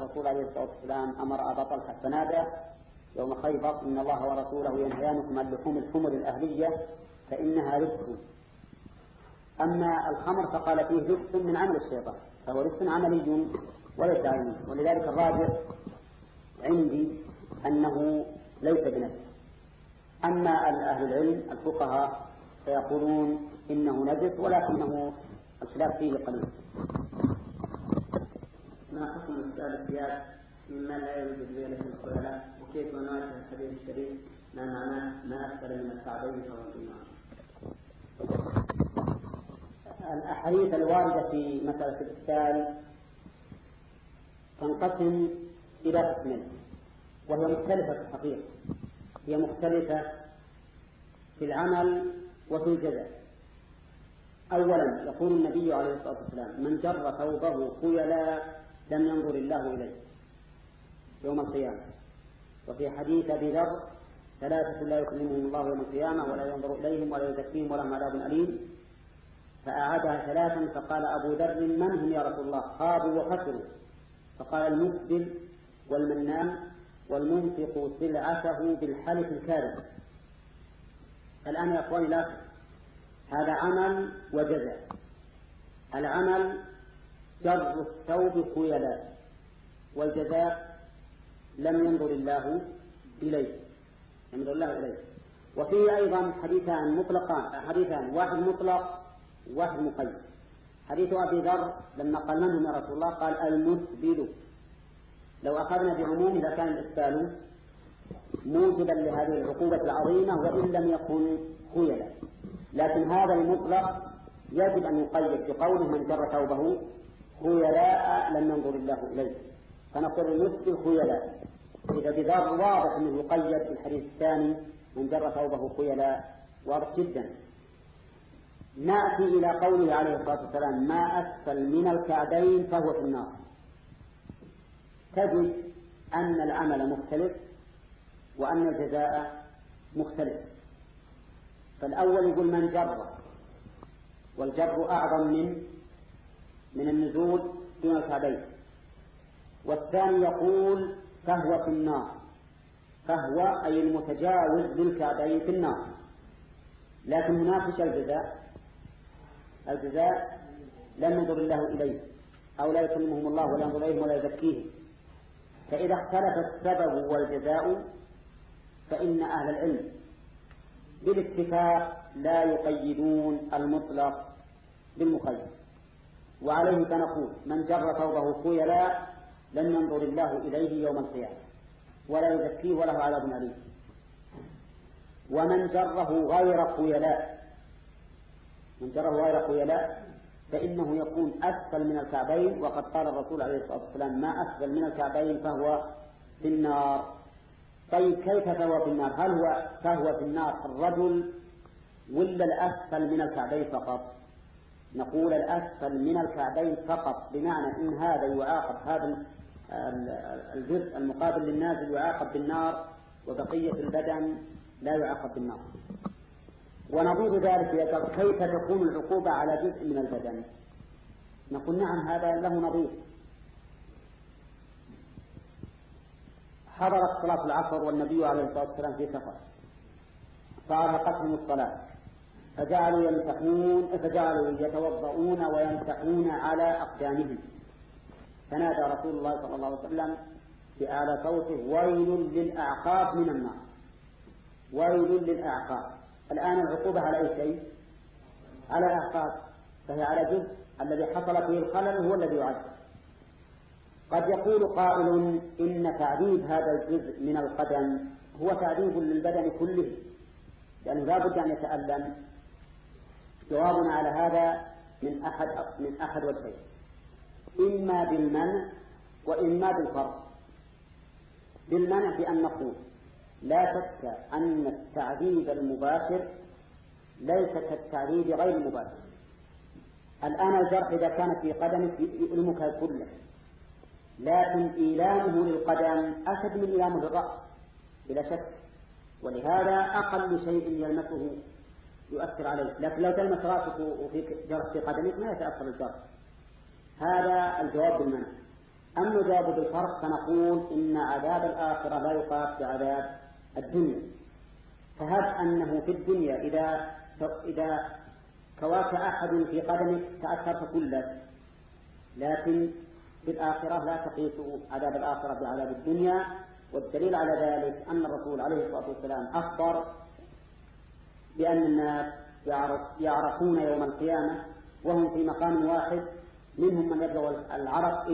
الرسول عليه الصلاة والسلام أمر أبا طلحة فنادى يوم خيبر إن الله ورسوله ينهيانكم عن لحوم الحمر الأهلية فإنها رزق. أما الخمر فقال فيه رزق من عمل الشيطان، فهو رزق عملي وليس علمي، ولذلك الراجح عندي أنه ليس بنجس. أما أهل العلم الفقهاء فيقولون إنه نجس ولكنه الخلاف فيه قليل. ما حكم إسدال الثياب مما لا يوجد ليلة الخيلاء، وكيف نواجه الحديث الشريف ما معناه ما أسفل من الكعبين فهو في النار؟ الأحاديث الواردة في مسألة الإسدال تنقسم إلى قسمين، وهي مختلفة في الحقيقة. هي مختلفة في العمل وفي الجزاء. أولا يقول النبي عليه الصلاة والسلام من جر ثوبه خيلاء لم ينظر الله إليه يوم القيامة. وفي حديث أبي ذر ثلاثة لا يكلمهم الله يوم القيامة ولا ينظر إليهم ولا يزكيهم ولهم عذاب أليم، فأعادها ثلاثا فقال أبو ذر من هم يا رسول الله؟ خابوا وخسروا. فقال المسبل والمنان والمنفق سلعته بالحلف الكاذب. الآن يا أخواني لا، هذا عمل وجزاء. العمل جر الثوب خيلاء، والجزاء لم ينظر الله إليه، ينظر الله إليه. وفيه أيضا حديثان مطلقان، حديثان واحد مطلق وواحد مقيد. حديث أبي ذر لما قال من هم يا رسول الله؟ قال المسبل. لو أخذنا بعموم لكان الإسبال موجبا لهذه العقوبة العظيمة وإن لم يكن خيلا، لكن هذا المطلق يجب أن يقيد بقوله من جر ثوبه خيلاء لم ينظر الله إليه، فنقول المسبل خيلاء. إذا بذر واضح أنه يقيد في الحديث الثاني من جر ثوبه خيلاء، واضح جدا. نأتي إلى قوله عليه الصلاة والسلام ما أسفل من الكعبين فهو في النار. تجد أن العمل مختلف وأن الجزاء مختلف. فالأول يقول من جر، والجر أعظم من النزول دون الكعبين. والثاني يقول فهو في النار، فهو أي المتجاوز للكعبين في النار. لكن هناك الجزاء لم ينظر الله إليه أو لا يكلمهم الله ولا ينظر إليهم ولا يزكيهم. فإذا اختلف السبب والجزاء فإن أهل العلم بالاتفاق لا يقيدون المطلق بالمقيد، وعليه فنقول من جر ثوبه خيلاء لم ينظر الله إليه يوم القيامة ولا يزكيه وله عذاب أليم. ومن جره غير خيلاء، من جره غير خيلاء فإنه يكون أسفل من الكعبين، وقد قال الرسول عليه الصلاة والسلام ما أسفل من الكعبين فهو في النار. طيب كيف فهو في النار؟ هل هو فهو في النار الرجل ولا الأسفل من الكعبين فقط؟ نقول الأسفل من الكعبين فقط، بمعنى إن هذا يعاقب، هذا الجزء المقابل للنازل يعاقب بالنار وبقية البدن لا يعاقب بالنار. ونظير ذلك يقول كيف تكون العقوبة على جزء من البدن؟ نقول نعم هذا له نظير. حضرت صلاة العصر والنبي عليه الصلاة والسلام في سفر فأرهقتهم الصلاة فجعلوا يتوضؤون ويمسحون على أقدامهم، فنادى رسول الله صلى الله عليه وسلم بأعلى صوته ويل للأعقاب من النار، ويل للأعقاب. الآن العقوبة على أي شيء؟ على الأعقاب، فهي على جزء الذي حصل فيه الخلل هو الذي يعذب. قد يقول قائل إن تعذيب هذا الجزء من القدم هو تعذيب للبدن كله لأنه لا بد أن يتألم. جوابنا على هذا من أحد وجهين، إما بالمنع وإما بالفرض. بالمنع بأن نقول لا شك أن التعذيب المباشر ليس كالتعذيب غير المباشر. الآن الجرح إذا كان في قدمك يؤلمك كله، لكن إيلامه للقدم أشد من إيلامه للرأس بلا شك، ولهذا أقل شيء يلمسه يؤثر عليه. لكن لو تلمس رأسك وفي جرح في قدمك ما يتأثر الجرح. هذا الجواب بالمنع. أما نجاب بالفرق فنقول إن عذاب الآخرة لا يقاس بعذاب الدنيا. فهب أنه في الدنيا إذا كواك أحد في قدمك تأثرت كلك، لكن في الآخرة لا تقيس عذاب الآخرة بعذاب الدنيا. والدليل على ذلك أن الرسول عليه الصلاة والسلام أخبر بأن الناس يعرفون يوم القيامة وهم في مقام واحد، منهم من يبلغ العرق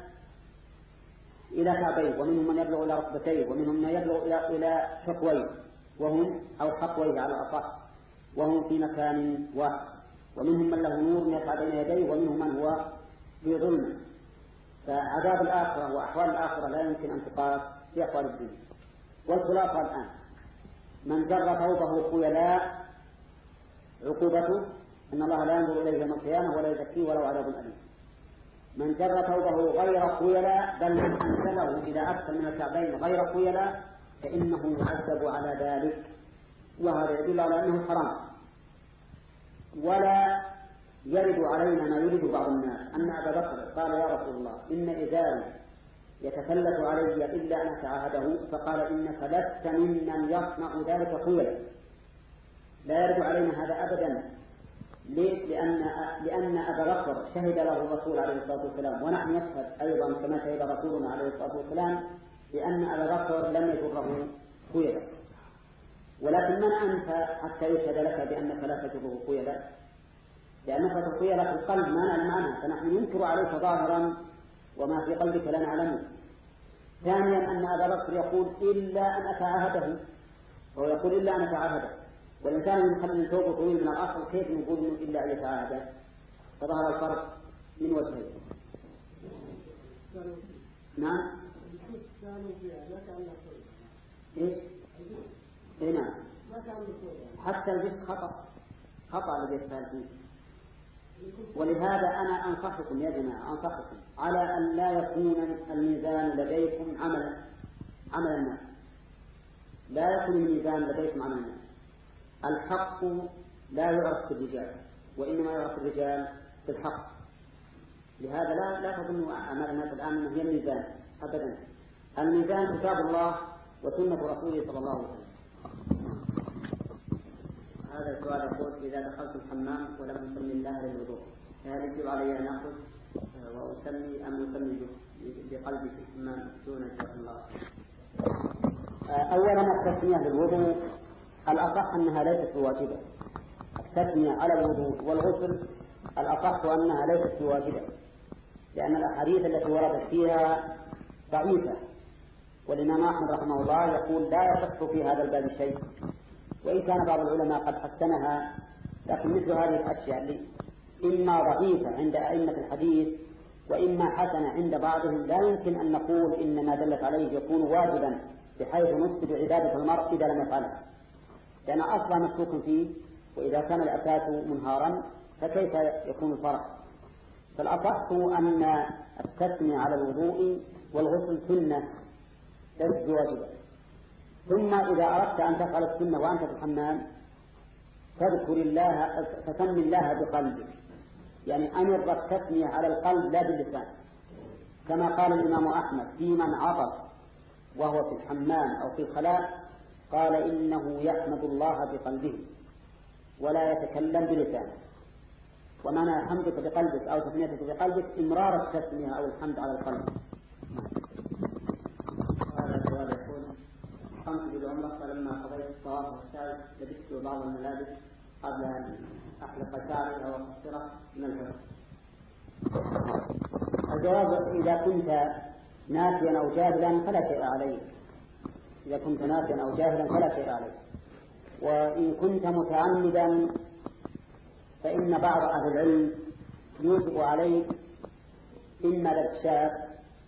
إلى كعبيه، ومنهم من يبلغ إلى ركبتيه، ومنهم من يبلغ إلى حقويه، وهم أو حقويه على الأصح، وهم في مكان واحد، ومنهم من له نور يسعى بين يديه، ومنهم من هو في ظلمه. فعذاب الآخرة وأحوال الآخرة لا يمكن أن تقاس في أحوال الدنيا. والخلاصة الآن: من جر ثوبه خيلاء عقوبته أن الله لا ينظر إليه يوم القيامة ولا يزكيه ولو عذاب أليم. من جر ثوبه غير خيلاء بل من أنزله إلى أكثر من الكعبين غير خيلاء فإنه يعذب على ذلك، وهذا يدل على أنه حرام. ولا يرد علينا ما يريد بعض الناس أن أبا بكر قال: يا رسول الله إن إزاري يتفلت علي إلا أن أتعاهده، فقال: إنك لست ممن يصنع ذلك خيلا. لا يرد علينا هذا أبدا. ليش؟ لأن أبا بكر شهد له الرسول عليه الصلاة والسلام، ونحن نشهد أيضا كما شهد رسولنا عليه الصلاة والسلام بأن أبا بكر لم يجره خيلا. ولكن من أنت حتى يشهد لك بأنك لا تجره خيلا؟ لأنك الخيلا في القلب ما نعلم عنها، فنحن ننكر عليك ظاهرا وما في قلبك لا نعلمه. ثانيا أن أبا بكر يقول: إلا أن أتعاهده، وهو يقول: إلا أن أتعاهده. والإنسان يخلي ثوبه طويل من الأصل، كيف نقول إنه إلا أن يتعاهده؟ فظهر الفرق من وجهين. نعم. إيش؟ إيه نعم. حتى الجسد خطأ الذي يستهل فيه. ولهذا أنا أنصحكم يا جماعة، أنصحكم على أن لا يكون الميزان لديكم عمل الناس. لا يكون الميزان لديكم عمل الناس. الحق لا يعرف بالرجال، وإنما يعرف الرجال بالحق. لهذا لا تظنوا أعمال الناس الآن أنه هي الميزان أبدا. الميزان كتاب الله وسنة رسوله صلى الله عليه وسلم. هذا السؤال يقول: إذا دخلت الحمام ولم أسمي الله للوضوء فهل يجب علي أن أخذ وأسمي أم أسمي بقلبي في الحمام دون شاء الله؟ أولا التسمية للوضوء الأصح أنها ليست بواجبة. التسمية على الوضوء والغسل الأصح أنها ليست بواجبة، لأن الأحاديث التي وردت فيها ضعيفة. والإمام أحمد رحمه الله يقول: لا يصح في هذا الباب شيء. وإن كان بعض العلماء قد حسنها، لكن مثل هذه الأشياء اللي إما ضعيفة عند أئمة الحديث وإما حسنة عند بعضهم لا يمكن أن نقول إن ما دلت عليه يكون واجبا بحيث نفسد عبادة المرء إذا لم يفعلها، لأن أصلا مشكوك فيه، وإذا كان الأساس منهارا فكيف يكون الفرق؟ فالأصح أن التسمية على الوضوء والغسل سنة ليست بواجبة. ثم إذا أردت أن تفعل السنة وأنت في الحمام فاذكر الله، فسم الله بقلبك، يعني أمر التسمية على القلب لا باللسان، كما قال الإمام أحمد في من عطس وهو في الحمام أو في الخلاء، قال: إنه يحمد الله بقلبه ولا يتكلم بلسانه. ومعنى حمدك بقلبك أو تسميتك بقلبك إمرار التسمية أو الحمد على القلب. هذا السؤال يقول: قمت بالعمرة فلما قضيت الطواف والسعي لبست بعض الملابس قبل أن أحلق شعري أو أقصره من الحر. الجواب: إذا كنت ناسيا أو جاهلا فلا شيء عليك. إذا كنت ناسيا أو جاهلا فلا شيء عليك. وإن كنت متعمدا فإن بعض أهل العلم يوجب عليك إما الإكشاف،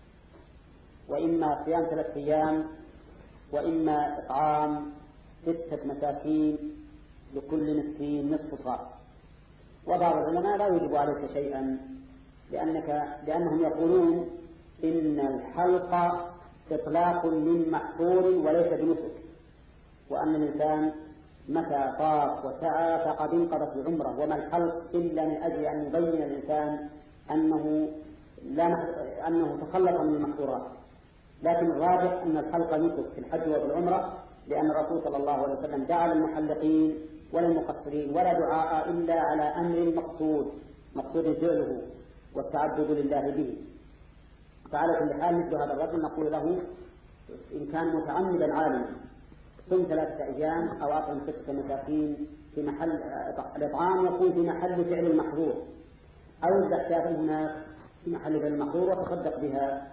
وإما صيام 3 أيام، وإما إطعام 6 مساكين لكل مسكين نصف صاع. وبعض العلماء لا يوجب عليك شيئا، لأنهم يقولون إن الحلق إطلاق من محظور وليس بنسك، وأن الإنسان متى طاف وسعى فقد انقضت العمرة، وما الحلق إلا من أجل أن يبين الإنسان أنه أنه تخلص من المحظورات، لكن الراجح أن الحلق نسك في الحج وفي العمرة، لأن الرسول صلى الله عليه وسلم دعا للمحلقين وللمقصرين ولا دعاء إلا على أمر مقصود فعله والتعبد لله به. فعلى كل حال مثل هذا الرجل نقول له إن كان متعمدا عالما صم 3 أيام أو أطعم 6 مساكين في محل الإطعام يكون في محل فعل المحظور، أو اذبح شاة هناك في محل فعل المحظور وتصدق بها.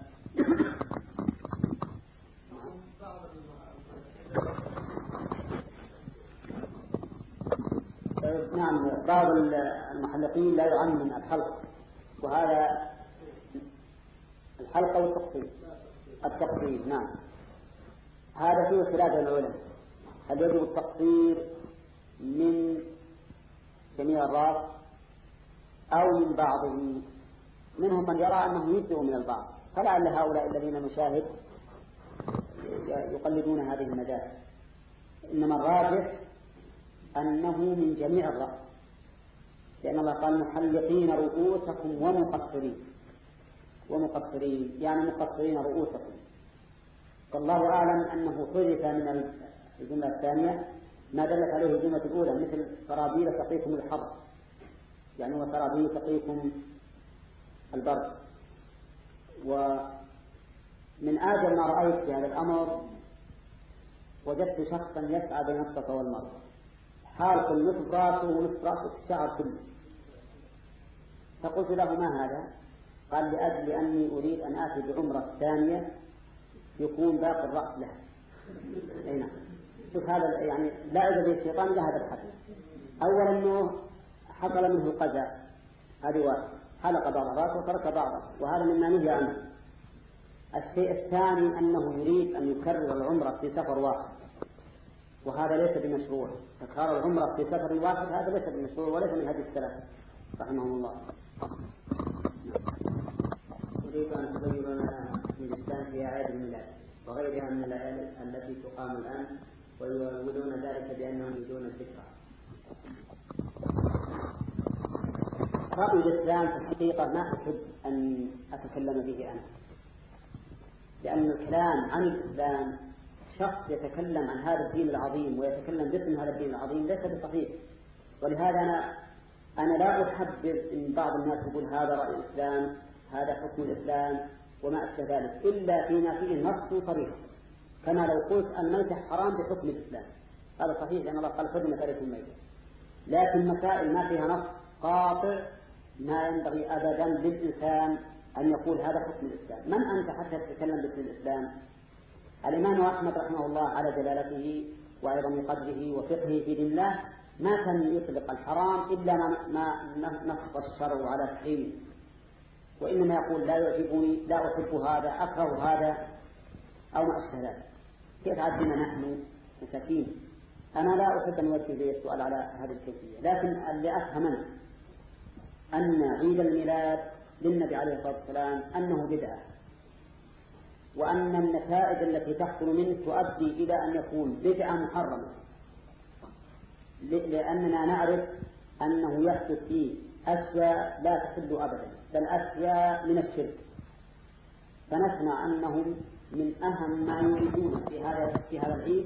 نعم، بعض المحلقين لا يعمم الحلق، وهذا الحلق والتقصير. التقصير نعم، هذا فيه خلاف العلماء، هل يجب التقصير من جميع الرأس أو من بعضه؟ منهم من يرى أنه يجزئ من البعض، فلعل هؤلاء الذين نشاهد يقلدون هذه المذاهب، إنما الراجح أنه من جميع الرأس، لأن الله قال محلقين رؤوسكم ومقصرين يعني مقصرين رؤوسكم. فالله أعلم أنه حدث من الجملة الثانية ما دلت عليه الجملة الأولى، مثل سرابيل تقيكم الحر، يعني وسرابيل تقيكم البرد. ومن آجل ما رأيت في هذا الأمر وجدت شخصا يسعى بين الصفا والمروة، حالق نصف راسه ونصف راسه الشعر كله، فقلت له ما هذا؟ قال لأجل أني أريد أن آتي بعمرة ثانية يكون باقي الرأس له. أي نعم، شوف هذا يعني لا إذا به الشيطان لهذا الحد. أولا أنه حصل منه القزع، هذه واحد، حلق بعض الرأس وترك بعضه، وهذا مما نهي عنه. الشيء الثاني أنه يريد أن يكرر العمرة في سفر واحد، وهذا ليس بمشروع. تكرار العمرة في سفر واحد هذا ليس بمشروع وليس من هدي السلف رحمهم الله. أريد أن تبين لنا في الإسلام في أعياد الميلاد وغيرها من الأعياد التي تقام الآن، ويؤولون ذلك بأنهم يريدون الذكرى. رأي الإسلام في الحقيقة ما أحب أن أتكلم به أنا، لأن الكلام عن الإسلام شخص يتكلم عن هذا الدين العظيم ويتكلم باسم هذا الدين العظيم ليس بصحيح. ولهذا أنا لا أحبذ إن بعض الناس يقول هذا رأي الإسلام، هذا حكم الإسلام وما أشبه ذلك، إلا فيما فيه نص صريح، كما لو قلت الميتة حرام بحكم الإسلام، هذا صحيح لأن الله قال حرمت عليكم الميتة. لكن مسائل ما فيها نص قاطع ما ينبغي أبدا للإنسان أن يقول هذا حكم الإسلام. من أنت حتى تتكلم باسم الإسلام؟ الإمام أحمد رحمه الله على جلالته وعظم قدره وفقهه في دين الله ما كان يطلق الحرام إلا ما نص الشرع على تحريمه، وإنما يقول لا يعجبني، لا أحب هذا، أكره هذا أو ما أشبه ذلك. كيف عدنا نحن مساكين؟ أنا لا أحب أن يوجه لي السؤال على هذه الكيفية، لكن اللي أفهمنا أن عيد الميلاد للنبي عليه الصلاة والسلام أنه بدعة، وأن النتائج التي تحصل منه تؤدي إلى أن يكون بدعة محرمة، لأننا نعرف أنه يحدث فيه أشياء لا تحل أبدا، بل أشياء من الشرك. فنسمع أنهم من أهم ما يريدون في هذا العيد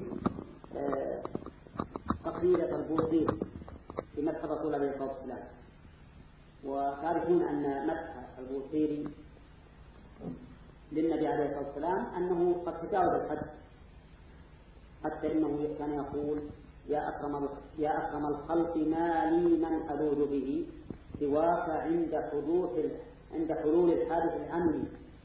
قصيدة البوصيري في مدح الرسول عليه الصلاة والسلام، وتعرفون أن مدح البوصيري للنبي عليه الصلاة والسلام أنه قد تجاوز الحد، حتى إنه كان يقول يا أكرم الخلق ما لي من ألوذ به سواك عند حلول الحادث الأمني،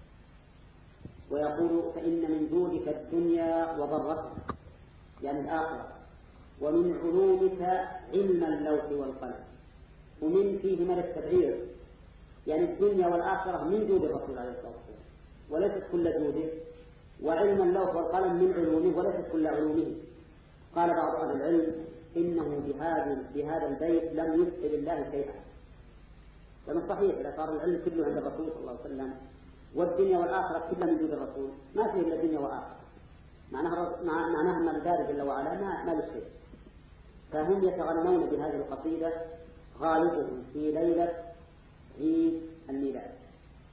ويقول فإن من جودك الدنيا وضرتها يعني الآخرة، ومن علومك علم اللوح والقلم. ومن فيه من التبعير، يعني الدنيا والآخرة من جود الرسول عليه الصلاة والسلام وليست كل جوده، وعلم اللوح والقلم من علومه وليست كل علومه. قال بعض أهل العلم إنه بهذا البيت لم يسأل الله شيئا، لأنه صحيح إذا صار العلم كله عند الرسول صلى الله عليه وسلم والدنيا والآخرة كلها من جود الرسول ما فيه إلا الدنيا والآخرة، معناها أن البارد جل وعلا ما للشيء. فهم يتغنون بهذه القصيدة غالبهم في ليلة عيد الميلاد.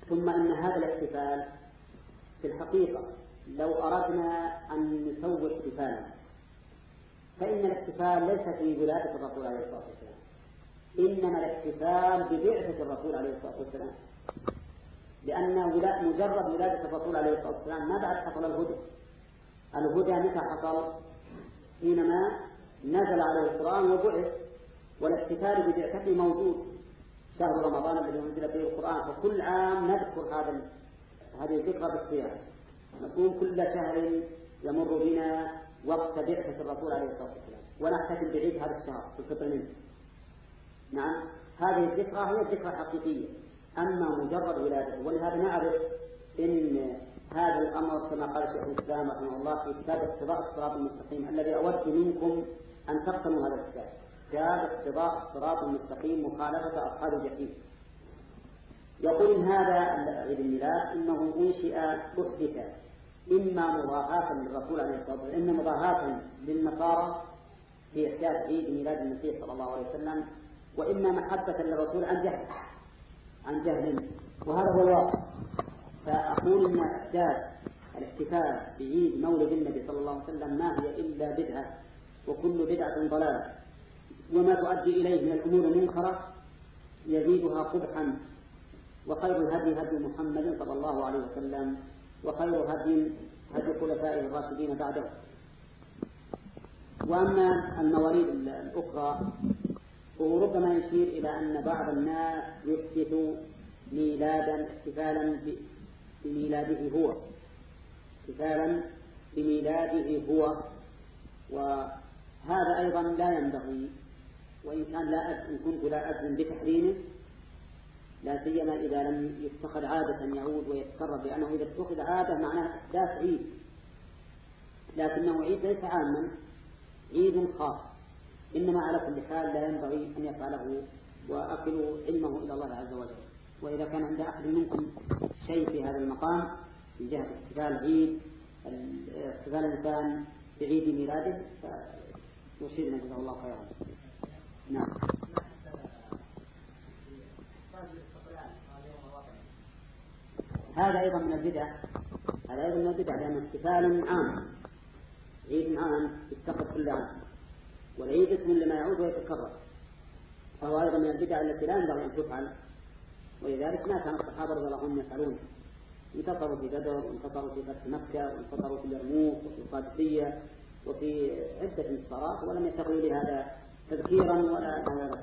ثم إن هذا الاحتفال في الحقيقة لو أردنا أن نسوي احتفالا فإن الاحتفال ليس في ولادة الرسول عليه الصلاة والسلام، إنما الاحتفال ببعثة الرسول عليه الصلاة والسلام، لأن مجرد ولادة الرسول عليه الصلاة والسلام ما بعد حصل الهدى. الهدى متى حصل؟ حينما نزل عليه القرآن وبعث، والاحتفال ببعثته موجود، شهر رمضان الذي أنزل فيه القرآن، فكل عام نذكر هذه الذكرى بالصيام، نقول كل شهر يمر بنا وقت بعثة الرسول عليه الصلاة والسلام ونحتفل بعيد هذا الشهر في الفطر منه. نعم، هذه الذكرى هي الذكرى الحقيقية، أما مجرد ولادته. ولهذا نعرف إن هذا الأمر كما قال شيخ الإسلام رحمه الله في كتاب اقتضاء الصراط المستقيم الذي أود منكم أن تقتنوا هذا الكتاب، كتاب اقتضاء الصراط المستقيم مخالفة أصحاب الجحيم. يقول إن هذا عيد الميلاد إنه أنشئ أحدث إما مضاهاة للرسول عليه الصلاة والسلام، إما مضاهاة للنصارى في إحداث عيد ميلاد المسيح صلى الله عليه وسلم، وإما محبة للرسول عن جهل، وهذا هو الواقع. فأقول إن إحداث الاحتفال بعيد مولد النبي صلى الله عليه وسلم ما هي إلا بدعة، وكل بدعة ضلالة، وما تؤدي إليه من الأمور المنكرة يزيدها قبحا. وخير الهدي هدي محمد صلى الله عليه وسلم، وخير هدي خلفائه الراشدين بعده. وأما المواليد الأخرى فهو ربما يشير إلى أن بعض الناس يحدث ميلادا احتفالا بميلاده هو، وهذا أيضا لا ينبغي، وإن كان إن كنت لا أجزم بتحريمه، لا سيما إذا لم يتخذ عادة يعود ويتكرر، لأنه إذا اتخذ عادة معناه إحداث عيد، لكنه عيد ليس عاما، عيد خاص. إنما على كل حال لا ينبغي أن يفعله، وأكلوا علمه إلى الله عز وجل. وإذا كان عند أحد منكم شيء في هذا المقام من جهة احتفال الإنسان بعيد ميلاده فيرشدنا جزاه الله خيرا. نعم. هذا أيضا من البدع، لأن احتفال عام، عيد عام يتخذ كل عام، والعيد اسم لما يعود ويتكرر، فهو أيضا من البدع التي لا ينبغي أن تفعل. ولذلك ما كان الصحابة رضي الله عنهم يفعلون، انتصروا في بدر، وانتصروا في فتح مكة، وانتصروا في اليرموك، وفي القادسية، وفي عدة انتصارات، ولم يتخذوا لهذا تذكيرا ولا موعظة.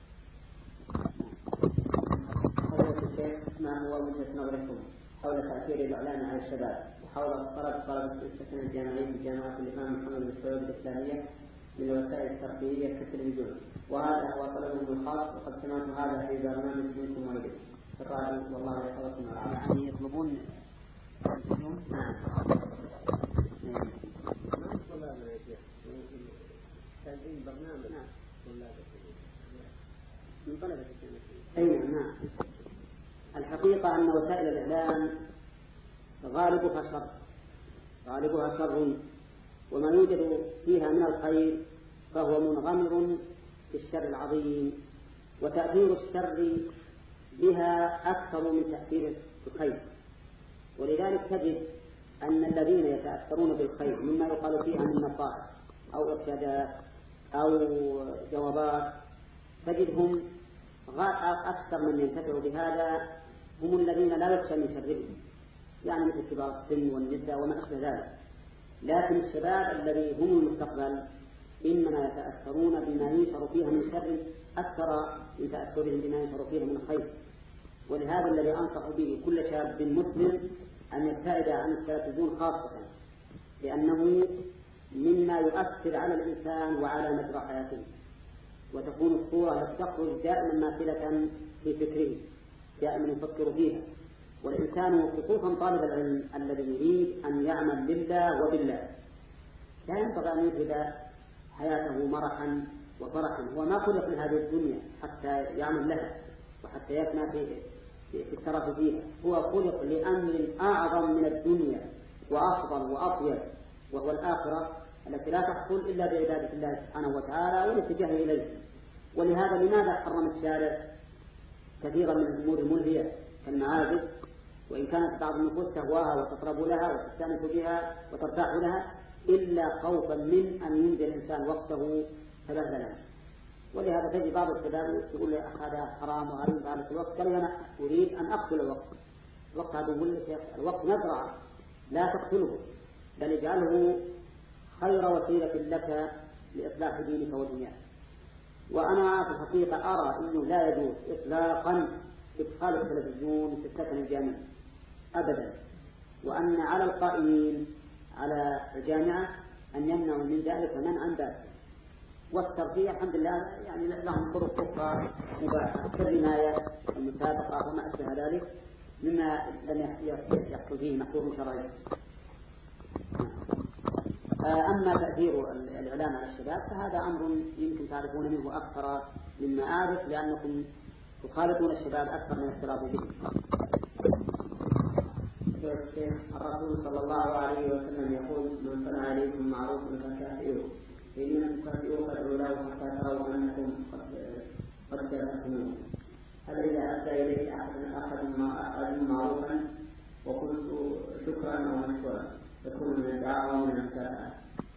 ما هو وجهة نظركم حول تأثير الإعلام على الشباب وحول طلبة السكن الجامعي في جامعة الإمام محمد بن سعود الإسلامية للوسائل الترفيهية كالتلفزيون، وهذا هو طلبهم الخاص، وقد سمعت هذا في برنامج منكم وإليه. الرأي والله يحفظكم يعني يطلبون التلفزيون. نعم. تنظيم برنامج من طلبة الجامعة. نعم. الحقيقة أن وسائل الإعلام غالبها شر، وما يوجد فيها من الخير فهو منغمر في الشر العظيم، وتأثير الشر بها أكثر من تأثير الخير. ولذلك تجد أن الذين يتأثرون بالخير مما يقال فيها من نصائح أو إرشادات أو جوابات، تجدهم أكثر من ينتفع بهذا هم الذين لا يخشى من شرهم، يعني مثل كبار السن والنساء وما أشبه ذلك. لكن الشباب الذي هم المستقبل إنما يتأثرون بما ينشر فيها من شر أكثر من تأثرهم بما ينشر فيها من خير. ولهذا الذي أنصح به كل شاب مسلم أن يبتعد عن التلفزيون خاصة، لأنه مما يؤثر على الإنسان وعلى مجرى حياته، وتكون الصورة تخرج دائما ماثلة في فكره، دائما يفكر فيها. والإنسان خصوصا طالب العلم الذي يريد أن يعمل لله وبالله لا ينبغي أن يجهد حياته مرحا وفرحا. هو ما خلق لهذه الدنيا حتى يعمل لها وحتى يفنى في الترف فيها، هو خلق لأمر أعظم من الدنيا وأفضل وأطيب، وهو الآخرة التي لا تحصل إلا بعبادة الله سبحانه وتعالى والاتجاه إليه. ولهذا لماذا حرم الشارع كثيرا من الأمور الملهية كالمعازف وإن كانت بعض النفوس تهواها وتقرب لها وتستأنس بها وترتاح لها إلا خوفا من أن ينزل الإنسان وقته تبذلا. ولهذا تجد بعض الشباب يقول لي هذا حرام وهذا يفعل في الوقت، قال أنا أريد أن أقتل الوقت. الوقت هذا يقول لك الوقت مزرعة لا تقتله، بل اجعله خير وسيلة لك لإصلاح دينك ودنياك. وأنا في الحقيقة أرى أنه لا يجوز إطلاقا إدخال التلفزيون في السكن الجامعي أبدا، وأن على القائمين على الجامعة أن يمنعوا من ذلك منعا ذلك. والترفيه الحمد لله يعني لهم طرق أخرى مباحة كالرماية والمسابقة وما أشبه ذلك مما لم يحصل فيه محظور شرعي. أما تأثير الإعلام على الشباب فهذا أمر يمكن تعرفون منه أكثر مما أعرف، لأنكم تخالطون الشباب أكثر من اختلاط بهم. الرسول صلى الله عليه وسلم يقول: من صنع عليكم معروف فكافئوه، فإن لم تكافئوه فادعوا له حتى تروا أنكم قد كافأتموه. هل إذا أتى إليك أحد معروفا وقلت شكرا أو مشكورا تكون من الدعاء ومن المكافأة؟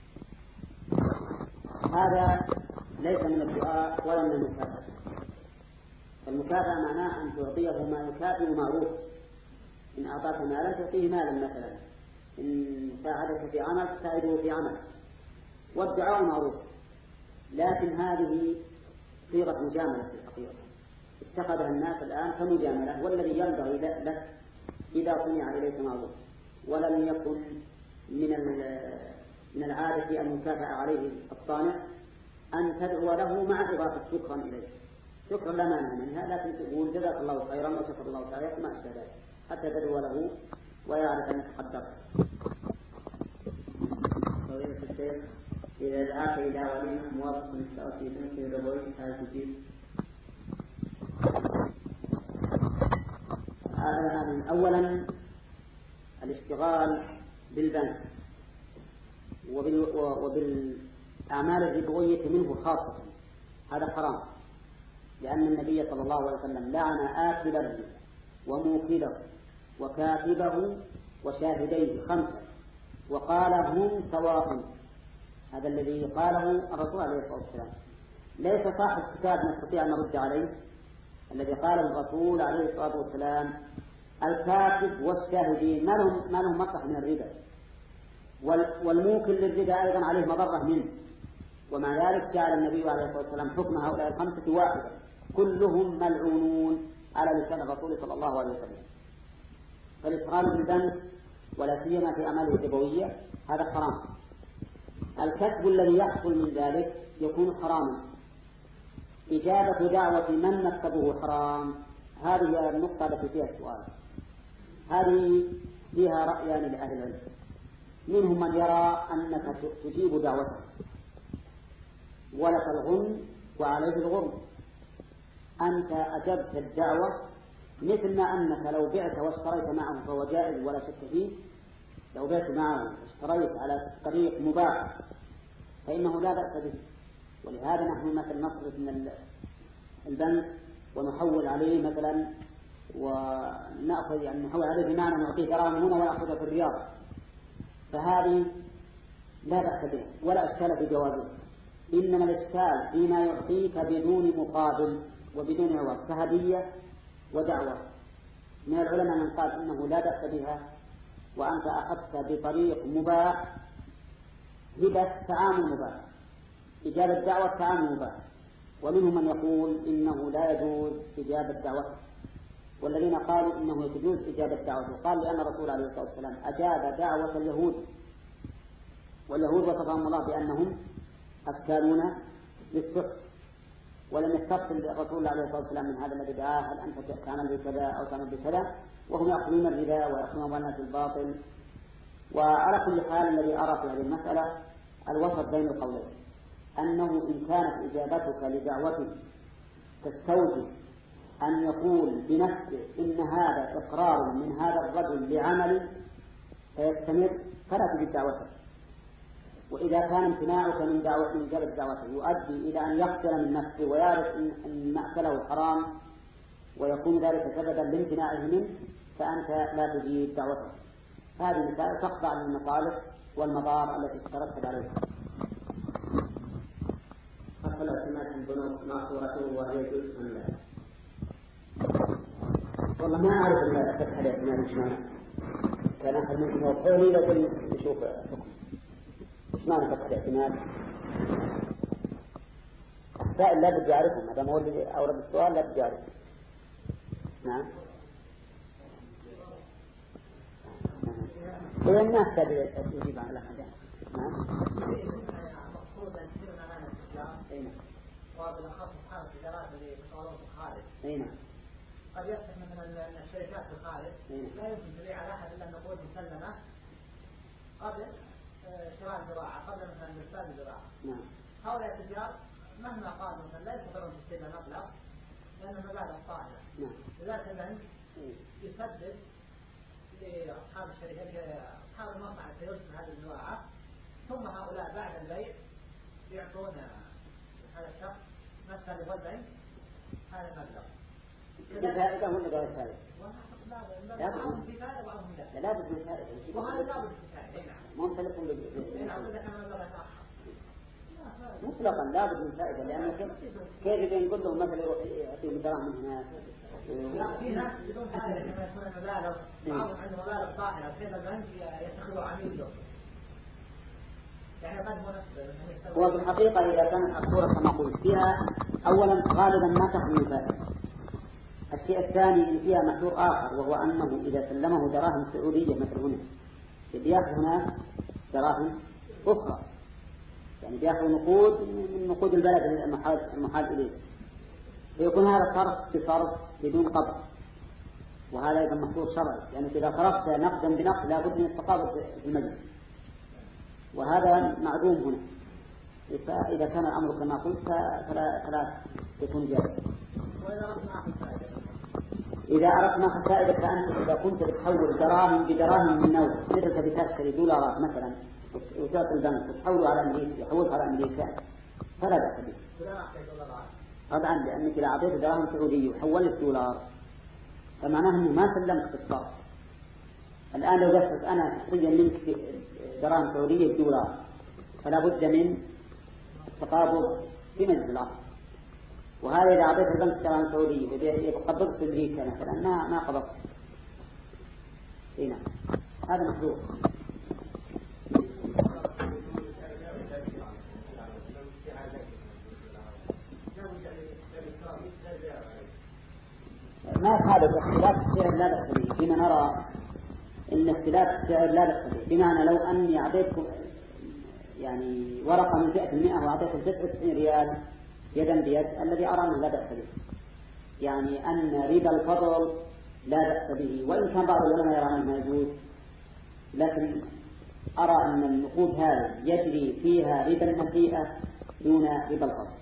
هذا ليس من الدعاء ولا من المكافأة. المكافأة معناه أن تعطيه ما يكافئ معروف. إن أعطاك مالا تعطيه مالا مثلا، إن ساعدك في عمل تساعده في عمل. والدعاء معروف، لكن هذه صيغة مجاملة في الحقيقة اتخذها الناس الآن كمجاملة، والذي ينبغي لك إذا صنع إليك معروف ولم يكن من العادة المكافأة عليه الصانع أن تدعو له مع إضافة شكرا إليه. شكرا لا مانع منها، لكن تقول جزاك الله خيرا وشكر الله تعالى ما أشبه ذلك حتى تدعو له ويعرف أن يتقدر. فضيلة الشيخ، إذا دعاك إلى وليمة موافق للشرط في تنكر الربوي هل تجيب؟ أولا الاشتغال بالبنك وبالأعمال الربوية منه خاصة هذا حرام، لأن النبي صلى الله عليه وسلم لعن آكل الربا وموكله وكاتبه وشاهديه 5 وقال هم سواء. هذا الذي قاله الرسول عليه الصلاة والسلام. ليس صاحب كتاب نستطيع أن نرد عليه. الذي قاله الرسول عليه الصلاة والسلام الكاتب والشاهدين ما لهم مصلحة من الربا، والموكل للربا أيضا عليه مضرة منه. ومع ذلك جعل النبي عليه الصلاة والسلام حكم هؤلاء 5 واحدة كلهم ملعونون على لسان الرسول صلى الله عليه وسلم. فالإشغال بالبنك ولا سيما في أعماله الربوية هذا حرام. الكسب الذي يحصل من ذلك يكون حراما. إجابة دعوة من مكتبه حرام هذه النقطة التي فيها السؤال. هذه فيها رأيان لأهل العلم، منهم من يرى أنك تجيب دعوته ولك الغنم وعليه الغرم. أنت أجبت الدعوة مثل ما أنك لو بعت واشتريت معه فهو جائز ولا شك فيه. لو بعت معه واشتريت على طريق مباح فإنه لا بأس به. ولهذا نحن مثلا نصرف من البنك ونحول عليه مثلا ونأخذ يعني نحول عليه بمعنى نعطيه دراهم هنا ونأخذها في الرياض، فهذه لا بأس به ولا إشكال في جوازه. إنما الإشكال فيما يعطيك بدون مقابل وبدون عوض كهدية ودعوة. من العلماء من قال إنه لا بأس بها وأنت أخذت بطريق مباح هبة تعامل مباح، إجابة دعوة تعامل مباح. ومنهم من يقول إنه لا يجوز إجابة دعوته، والذين قالوا إنه يجوز إجابة دعوته قال لأن الرسول عليه الصلاة والسلام أجاب دعوة اليهود، واليهود وصفهم الله بأنهم أكالون للسحت، ولم يستفصل الرسول عليه الصلاة والسلام من هذا الذي دعاه هل أنت تعمل بكذا أو تعمل بكذا، وهم يأخذون الربا ويأخذون أموالنا في الباطل. وعلى كل حال الذي أرى في هذه المسألة الوسط بين القولين، أنه إن كانت إجابتك لدعوته تستوجب أن يقول بنفسه إن هذا إقرار من هذا الرجل لعمل فيستمر فلا تجب دعوته. وإذا كان امتناعك من إجابة دعوته يؤدي إلى أن يقتل من نفسه ويعرف أن مأكله حرام ويكون ذلك سببا لامتناعه منه فأنت لا تجيب دعوته. هذه المسائل تخضع للمصالح والمضار التي تترتب عليها. حصل اعتماد البنوك مع صورته وهي جزء من ذلك. والله ما أعرف إلا فتح الاعتماد إيش معنى. كان أحد منهم يقول لكن نشوف حكم. إيش معنى فتح الاعتماد؟ السائل لا بد يعرفهم، هذا ما هو اللي أورد السؤال لا بد يعرفه. نعم. هي الناس تجيب على هذا. نعم. مقصودا كثير من أمانة الإسلام. وبالأخص أصحاب التجارات اللي يشتغلون في الخارج. قد يفتح مثلا الشركات في الخارج لا يمكن تبيع على أحد إلا النقود مسلمة قبل شراء الزراعة، قبل مثلا إرسال الزراعة. هؤلاء التجار مهما قالوا مثلا لا يقدرون تسديد المبلغ لأن المبالغ طائلة. لذلك البنك يسدد لأصحاب الشركة أصحاب المصنع الذي يرسل هذه الزراعة، ثم هؤلاء بعد البيع يعطون هذا الشخص نفس اللي هو البنك هذا المبلغ. فائدة ولا غير فائدة؟ بعضهم في فائدة وبعضهم لا. لا بد من فائدة. وهذا لا بد من فائدة. منطلق نعم إذا كان المبلغ يتأخر. مطلقا لا بد من فائدة، لأن كيف يقول لهم مثلا يعطيهم دراهم هناك. لا في ناس بدون فائدة كما يكون المبالغ بعضهم عنده مبالغ طائلة كيف البنك يتخذوا عميل له. يعني قد هو وفي الحقيقة إذا كانت الصورة كما قلت فيها أولا غالبا ما تخلو فائدة. الشيء الثاني إن فيها محذور آخر وهو أنه إذا سلمه دراهم سعودية مثل هنا بيأخذ هناك دراهم أخرى، يعني بيأخذ نقود من نقود البلد المحال إليه، فيكون هذا صرف بصرف بدون قبض، وهذا أيضا محذور شرعي، يعني إذا صرفت نقدا بنقد لا بد من التقابض في المجلس، وهذا معدوم هنا. فإذا كان الأمر كما قلت فلا يكون جائز. إذا أردت ما فائدة فأنت إذا كنت تحول دراهم بدراهم من نوع مثل بتشتري دولارات مثلا وتعطي البنك وتحوله على أمريكا يحولها على أمريكا فلا بأس به. طبعا لأنك إذا أعطيت دراهم سعودية وحولت دولار فمعناه أنه ما سلمت بالصرف. الآن لو قلت أنا شخصيا منك دراهم سعودية دولار فلا بد من التقابض في مجلس العقد، وهذا إذا أعطيت البنك دراهم سعودية يتقبض في أمريكا مثلا ما قبضت. هنا هذا محذور. ما يخالف اختلاف السعر لا بأس به، فيما نرى إن اختلاف السعر لا بأس به، بمعنى لو أني أعطيتكم يعني ورقة من 100 وأعطيتكم 99 ريال يدا بيد الذي أرى أنه لا بأس به، يعني أن ربا الفضل لا بأس به، وإن كان بعض العلماء يرى أنه يجوز، لكن أرى أن النقود هذه يجري فيها ربا النسيئة دون ربا الفضل.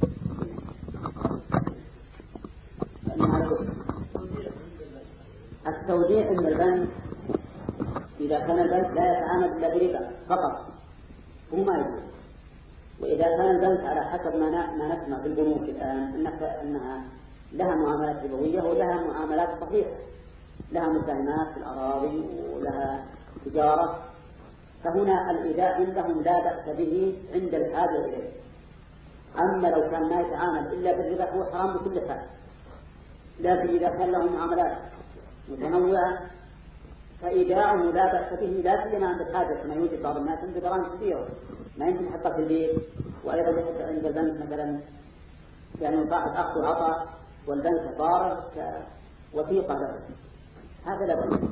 التوديع عند البنك إذا كان البنك لا يتعامل إلا بربا فقط هو ما يجوز، وإذا كان البنك على حسب ما نسمع في البنوك الآن أنها لها معاملات ربوية ولها معاملات صحيحة، لها مساهمات في الأراضي ولها تجارة، فهنا الإيداع عندهم لا بأس به عند الحاجة إليه. أما لو كان ما يتعامل إلا بالربا هو حرام بكل حال، لكن إذا كان له معاملات متنوعة فإيداعه لا بأس به، لا سيما عند الحاجة كما يوجد بعض الناس عنده دراهم كثيرة ما يمكن يحطها في البيت، وأيضا يحط عند البنك مثلا يعني صاحب أخذ وعطاء والبنك فارغ كوثيقة له، هذا لا بأس.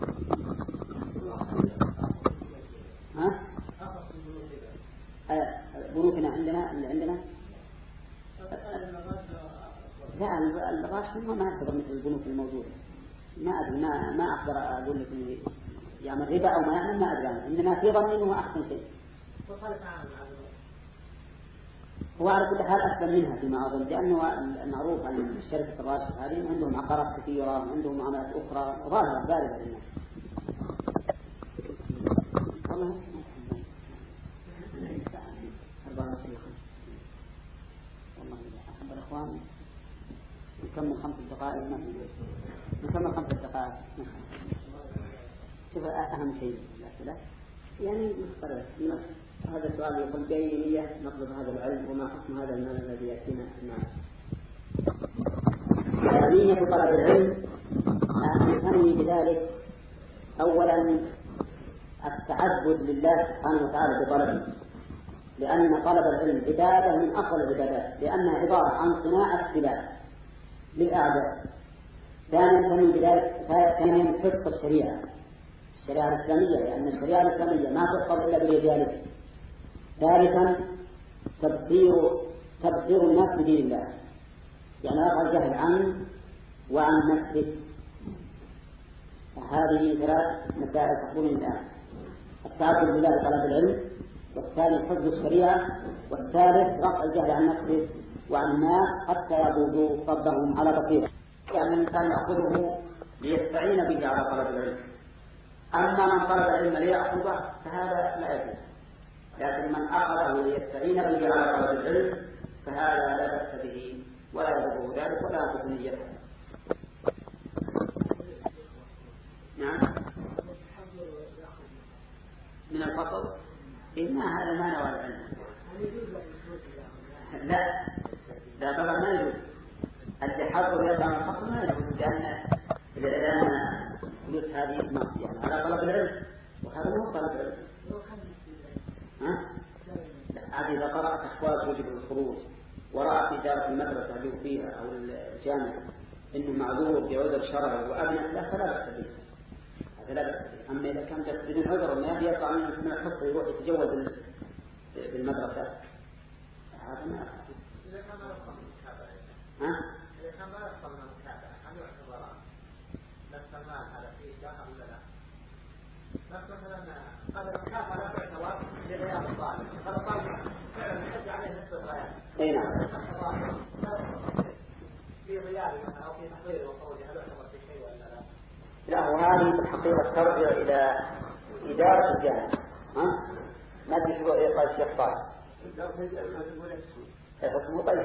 ها؟ بنوكنا عندنا لا الغاش منه ما يعتبر مثل البنوك الموجودة، ما أدري ما أقدر أقول لك إنه يعمل ربا أو ما يعمل، ما أدري عندنا في ظني إنه أحسن شيء. هو على كل حال أسلم منها فيما أظن، لأنه المعروف عن الشركة الراشد هذه عندهم عقارات كثيرة وعندهم معاملات أخرى ظاهرة بارزة للناس. والله والله أحب الإخوان نكمل 5 دقائق، ما في نكمل 5 دقائق. شوف أهم شيء الأسئلة يعني مختلف. هذا السؤال يقول بأي نية نطلب هذا العلم وما حكم هذا المال الذي يأتينا معه. نية طلب العلم نسمي بذلك أولا التعبد لله سبحانه وتعالى بطلبه، لأن طلب العلم عبادة من أفضل العبادات، لأنها عبارة عن صناعة سلاح للأعداء. ثانيا حفظ الشريعة الإسلامية، لأن الشريعة الإسلامية ما تحفظ إلا برجالها. ثالثا تبصير الناس بدين الله، يعني رفع الجهل عنه وعن نفسه. هذه 3 مسائل تقوم الآن: التعبد لله بطلب العلم، والثاني حفظ الشريعة، والثالث رفع الجهل عن نفسه وعن الناس حتى يعبدوا ربهم على بصيرة. يعني الإنسان يأخذه ليستعين به على طلب العلم. أما من طلب العلم ليأخذه فهذا لا يجوز، لكن من أخذه ليستعين به على طلب العلم فهذا لا بأس به ولا يضره ذلك ولا يضر نيته. نعم من الفصل إن هذا ما نوى العلم. لا طبعا ما يجوز. التحضر يدعم الفصل ما يجوز، لأن فلوس هذه معصية على طلب العلم، وهذا هو طلب العلم. عاد إذا قرأت أحوال توجب الخروج ورأى في دارة المدرسة اللي فيها أو الجامعة إنه معذور بعذر شرعي وأبنى له فلا بأس به، هذا لا بأس به. أما إذا كان بدون عذر ما يطلع من الحصة يروح يتجول بالمدرسة هذا ما إذا كان ما يفهم المتابعة هل يعتبر نفس المال هذا فيه داخل ولا لا؟ نفس مثلا قد المكافأة لا تعتبر لغياب الطالب، قد الطالب فعلا يحج عليه نفس الغاية. أي نعم. في غيابه مثلا أو في تحضيره وخروجه هل يعتبر في شيء ولا لا؟ لا، وهذه في الحقيقة ترجع إلى إدارة الجامعة. ما أدري شو قال الشيخ صالح. حكمه طيب.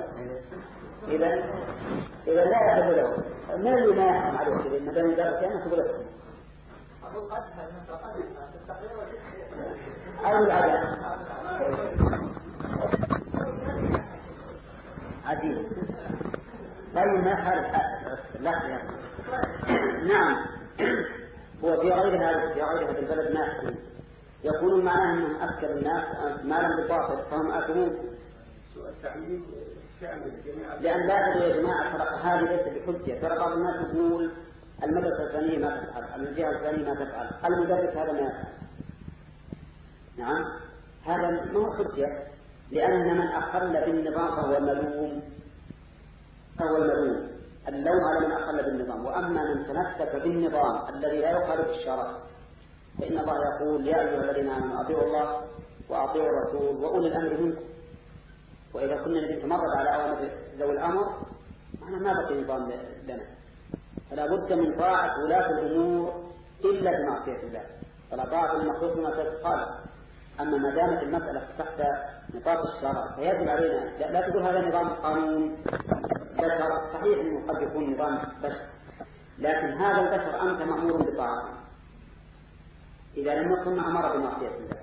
إذا لا يحب له ما اللي ما يحكم عليه كذا ما دام إدارة الجامعة تقول له. أقول قد في التقرير والتحقيق. أو العدم. عديد. طيب ما حال لا. نعم. هو في غير هذا البلد ما يحكم. يقولون معناه أنهم أكلوا الناس مالا بالباطل فهم آكلون. لأن لا تدري يا جماعة ترى هذه ليست بحجة. ترى بعض الناس يقول المدرسة الفلانية ما تفعل، الجهة الفلانية ما تفعل، المدرس هذا ما يفعل. نعم هذا ما هو حجة، لأن من أخل بالنظام فهو ملوم. اللوم على من أخل بالنظام. وأما من تمسك بالنظام الذي لا يخالف الشرع فإن الله يقول يا أيها الذين آمنوا أطيعوا الله وأطيعوا الرسول وأولي الأمر منكم. وإذا كنا نتمرد على أوامر ذوي الأمر معنا ما بقي نظام لنا، فلا بد من طاعة ولاة الأمور إلا بمعصية الله، فلا طاعة المخلوق ما تقال. أما ما دامت المسألة تحت نطاق الشرع فيجب علينا لا تقول هذا نظام قانون بشر. صحيح أنه قد يكون نظام بشر، لكن هذا البشر أنت مأمور بطاعته إذا لم يكن أمر بمعصية الله.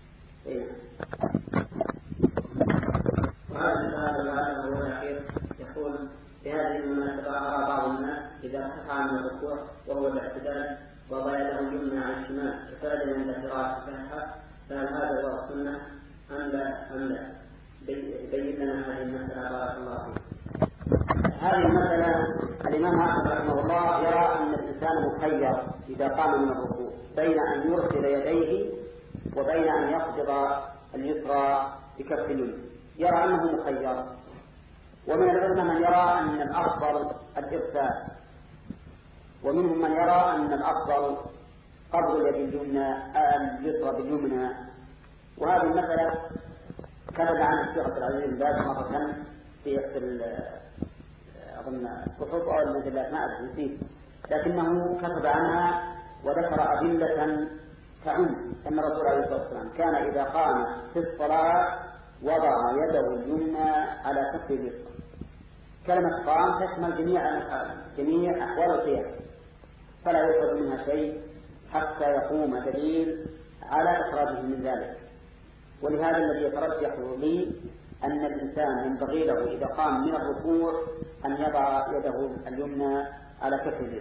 وهذا هو الأخير يقول في هذه المناسبة أرى بعض الناس إذا ارتفع عن الركوع وهو الاعتدال وضع له اليمنى على الشمال كفاية عند قراءة الفاتحة، فهل هذا هو السنة أم لا؟ بين لنا هذه المسألة بارك الله فيك. هذه المسألة الإمام أحمد رحمه الله يرى أن الإنسان مخير إذا قام من الركوع بين أن يرسل يديه وبين أن يقبض اليسرى بكف اليمين، يرى أنه مخير. ومن العلماء من يرى أن الأفضل الإرسال، ومنهم من يرى أن الأفضل قبض اليد اليسرى باليمنى. وهذه المسألة كتب عن الشيخ عبد العزيز بن باز مرة في أظن الصحف أو المجلات ما أدري نسيت، لكنه كتب عنها وذكر أدلة تعم أن الرسول عليه الصلاة والسلام كان إذا قام في الصلاة وضع يده اليمنى على كف اليسرى. كلمة قام تشمل جميع أحوال القيام، فلا يؤخذ منها شيء حتى يقوم دليل على إخراجه من ذلك. ولهذا الذي يترجح لي أن الإنسان ينبغي له إذا قام من الركوع أن يضع يده اليمنى على كف اليسرى.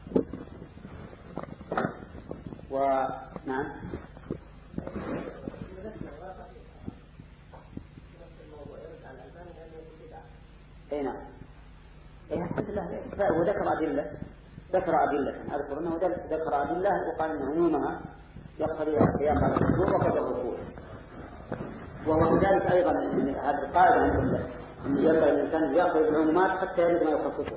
ونعم. اي نعم. الحمد لله وذكر أدلة أذكر أنه ذكر أدلة وقال أن عمومها يقتضي القيام على الركوع وقبل الركوع. وهو كذلك أيضا هذه القاعدة أن ينبغي الإنسان يأخذ العمومات حتى يرد ما يخصصه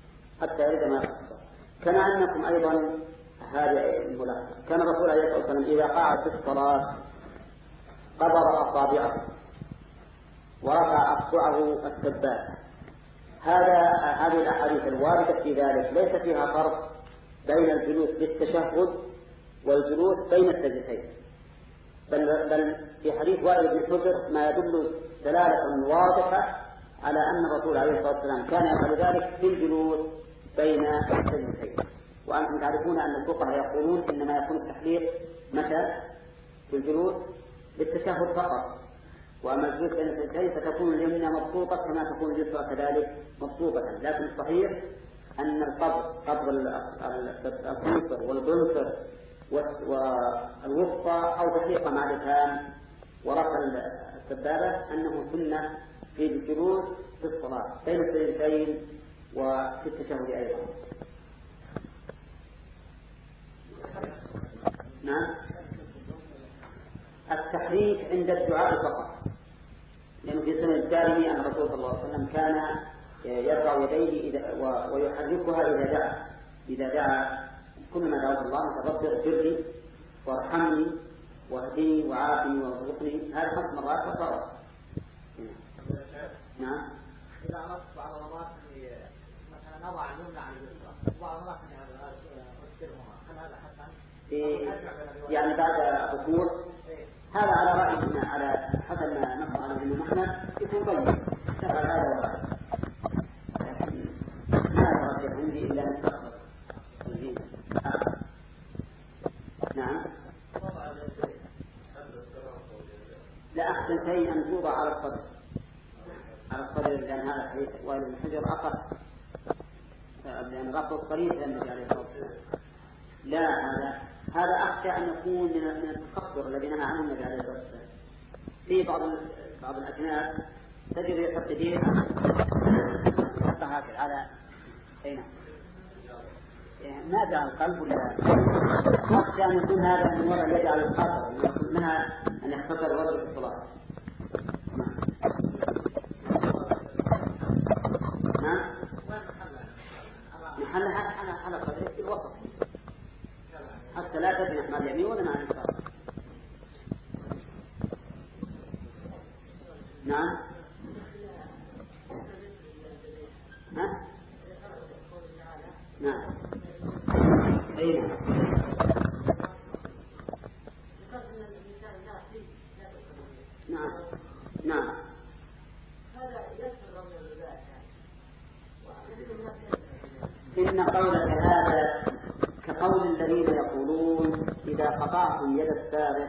كما أنكم أيضا هذه الملاحظة كان الرسول عليه الصلاة والسلام إذا قعد في الصلاة قبض أصابعه ورفع أصبعه السبابة. هذه الأحاديث الواردة في ذلك ليس فيها فرق بين الجلوس للتشهد والجلوس بين السجدتين، بل في حديث وائل بن حجر ما يدل دلالة واضحة على أن الرسول عليه الصلاة والسلام كان يفعل ذلك في الجلوس بين السجدتين. وأنتم تعرفون أن الفقهاء يقولون إنما يكون التحليل متى في الجلوس للتشهد فقط، وأما الجلوس بين السجدتين فتكون اليمنى مبسوطة كما تكون اليسرى كذلك مبسوطة. لكن الصحيح أن قبض الخنصر والبنصر والوسطى أو تحليقة مع الإبهام ورفع السبابة أنه سنة في الجلوس في الصلاة بين السجدتين وفي التشهد أيضا. نعم. التحريك عند الدعاء فقط، لأنه في سنة الدارمي أن الرسول صلى الله عليه وسلم كان يرفع يديه ويحركها إذا دعا كل ما دعوه الله رب اغفر لي وارحمني واهدني وعافني وارزقني، هذه 5 مرات فقط. نعم. إذا أردت بعض المرات مثلا نضع اليمنى على اليسرى بعض المرات أذكرهما، هل هذا حسن؟ يعني بعد الركوع هذا على رأينا على حسب ما نقرأ على الإمام أحمد يكون طيب تفعل هذا وهذا، ما أترجح عندي إلا مستقبل الجيد. نعم. لا أحسن شيء أن توضع على الصدر لأن هذا حديث وائل بن حجر أقل، لأن غطوا الطريق للنبي عليه الصلاة والسلام. لا هذا أخشى أن يكون من التكبر الذي نهى عنه النبي عليه الصلاة والسلام. في بعض الأجناس تجد يحط يديها يحطها هكذا على أين ما جعل القلب ولا أخشى أن يكون هذا من وضع اليد على الخاطر منها أن يختصر الوضع في الصلاة. نعم. محلها على قدر في الوسط حتى لا تجنح مع اليمين ولا مع اليسار. نعم. نعم. أي نعم. نعم. إن قولك هذا كقول الذين يقولون إذا قطعتم يد السارق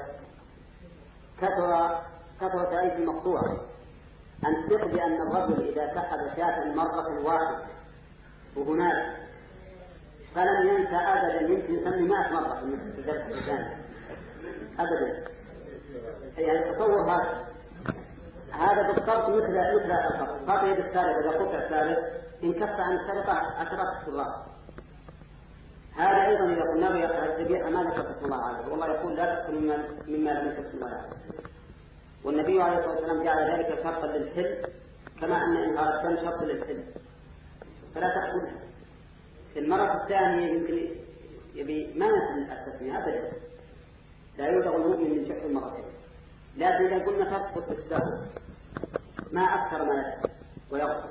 كثرت أيدي مقطوعة، أن تقضي أن الرجل إذا سحب شاة مرة واحدة وهناك فلم ينسى أبدا يمكن يسمي 100 مرة في ذلك الثاني أبدا. يعني تصور هذا بالضبط مثل الخط قطع يد السارق. إذا قطع السارق إن كف عن السرقة أتركت الله. هذا أيضا إذا قلنا له يقطع الذبيحة ما ذكرت الله عليه، والله يقول لا تأكل مما لم يكتب الله عليه. والنبي عليه الصلاة والسلام جعل ذلك شرطا للحل كما أن إنهار الدم شرط للحل، فلا تأكلها. في المرة الثانية يمكن يبي ما نسمع التسمية أبدا، لا يوجد المؤمن من شق المرتين، لكن إذا قلنا تسقط بالسهو ما أكثر ما يسقط ويغفر.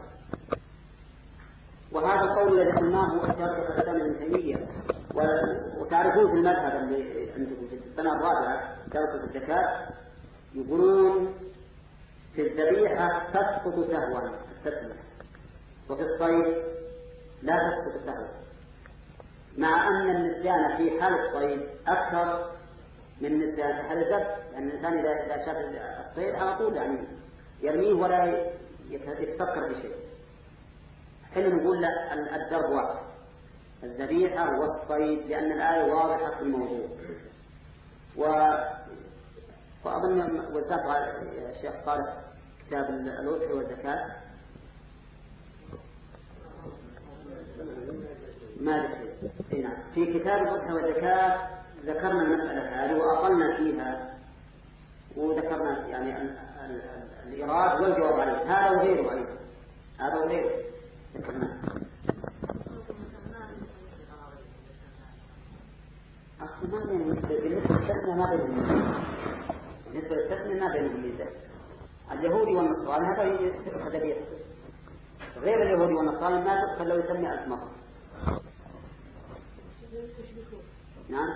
وهذا القول الذي قلناه أشار الإسلام ابن تيمية، وتعرفون في المذهب اللي عندكم في السنة الرابعة درس الزكاة يقولون في الذبيحة تسقط سهوا التسمية، وفي الصيد لا تسقط سهوا. مع أن النسيان في حال الصيد أكثر من النسيان في حال الذبح، لأن الإنسان إذا شاف الصيد على طول يعني يرميه ولا يتفكر بشيء. حين نقول لا، الدرب واحد، الذبيحة والصيد، لأن الآية واضحة في الموضوع. وأظن وزارة الشيخ صالح كتاب الأضحية والزكاة ما ذكر هنا في كتاب الأضحية والزكاة، ذكرنا المسألة هذه وأطلنا فيها وذكرنا يعني الإيراد والجواب عليه، هذا وغيره أيضا، هذا وغيره ذكرناه. ما بالنسبة للتسمية ما بينهم، بالنسبة للتسمية ما بينهم ميزان. اليهودي والنصراني هذا يتخذ ذبيحة، غير اليهودي والنصراني ما تدخل لو يسمي 1000 مرة. نعم.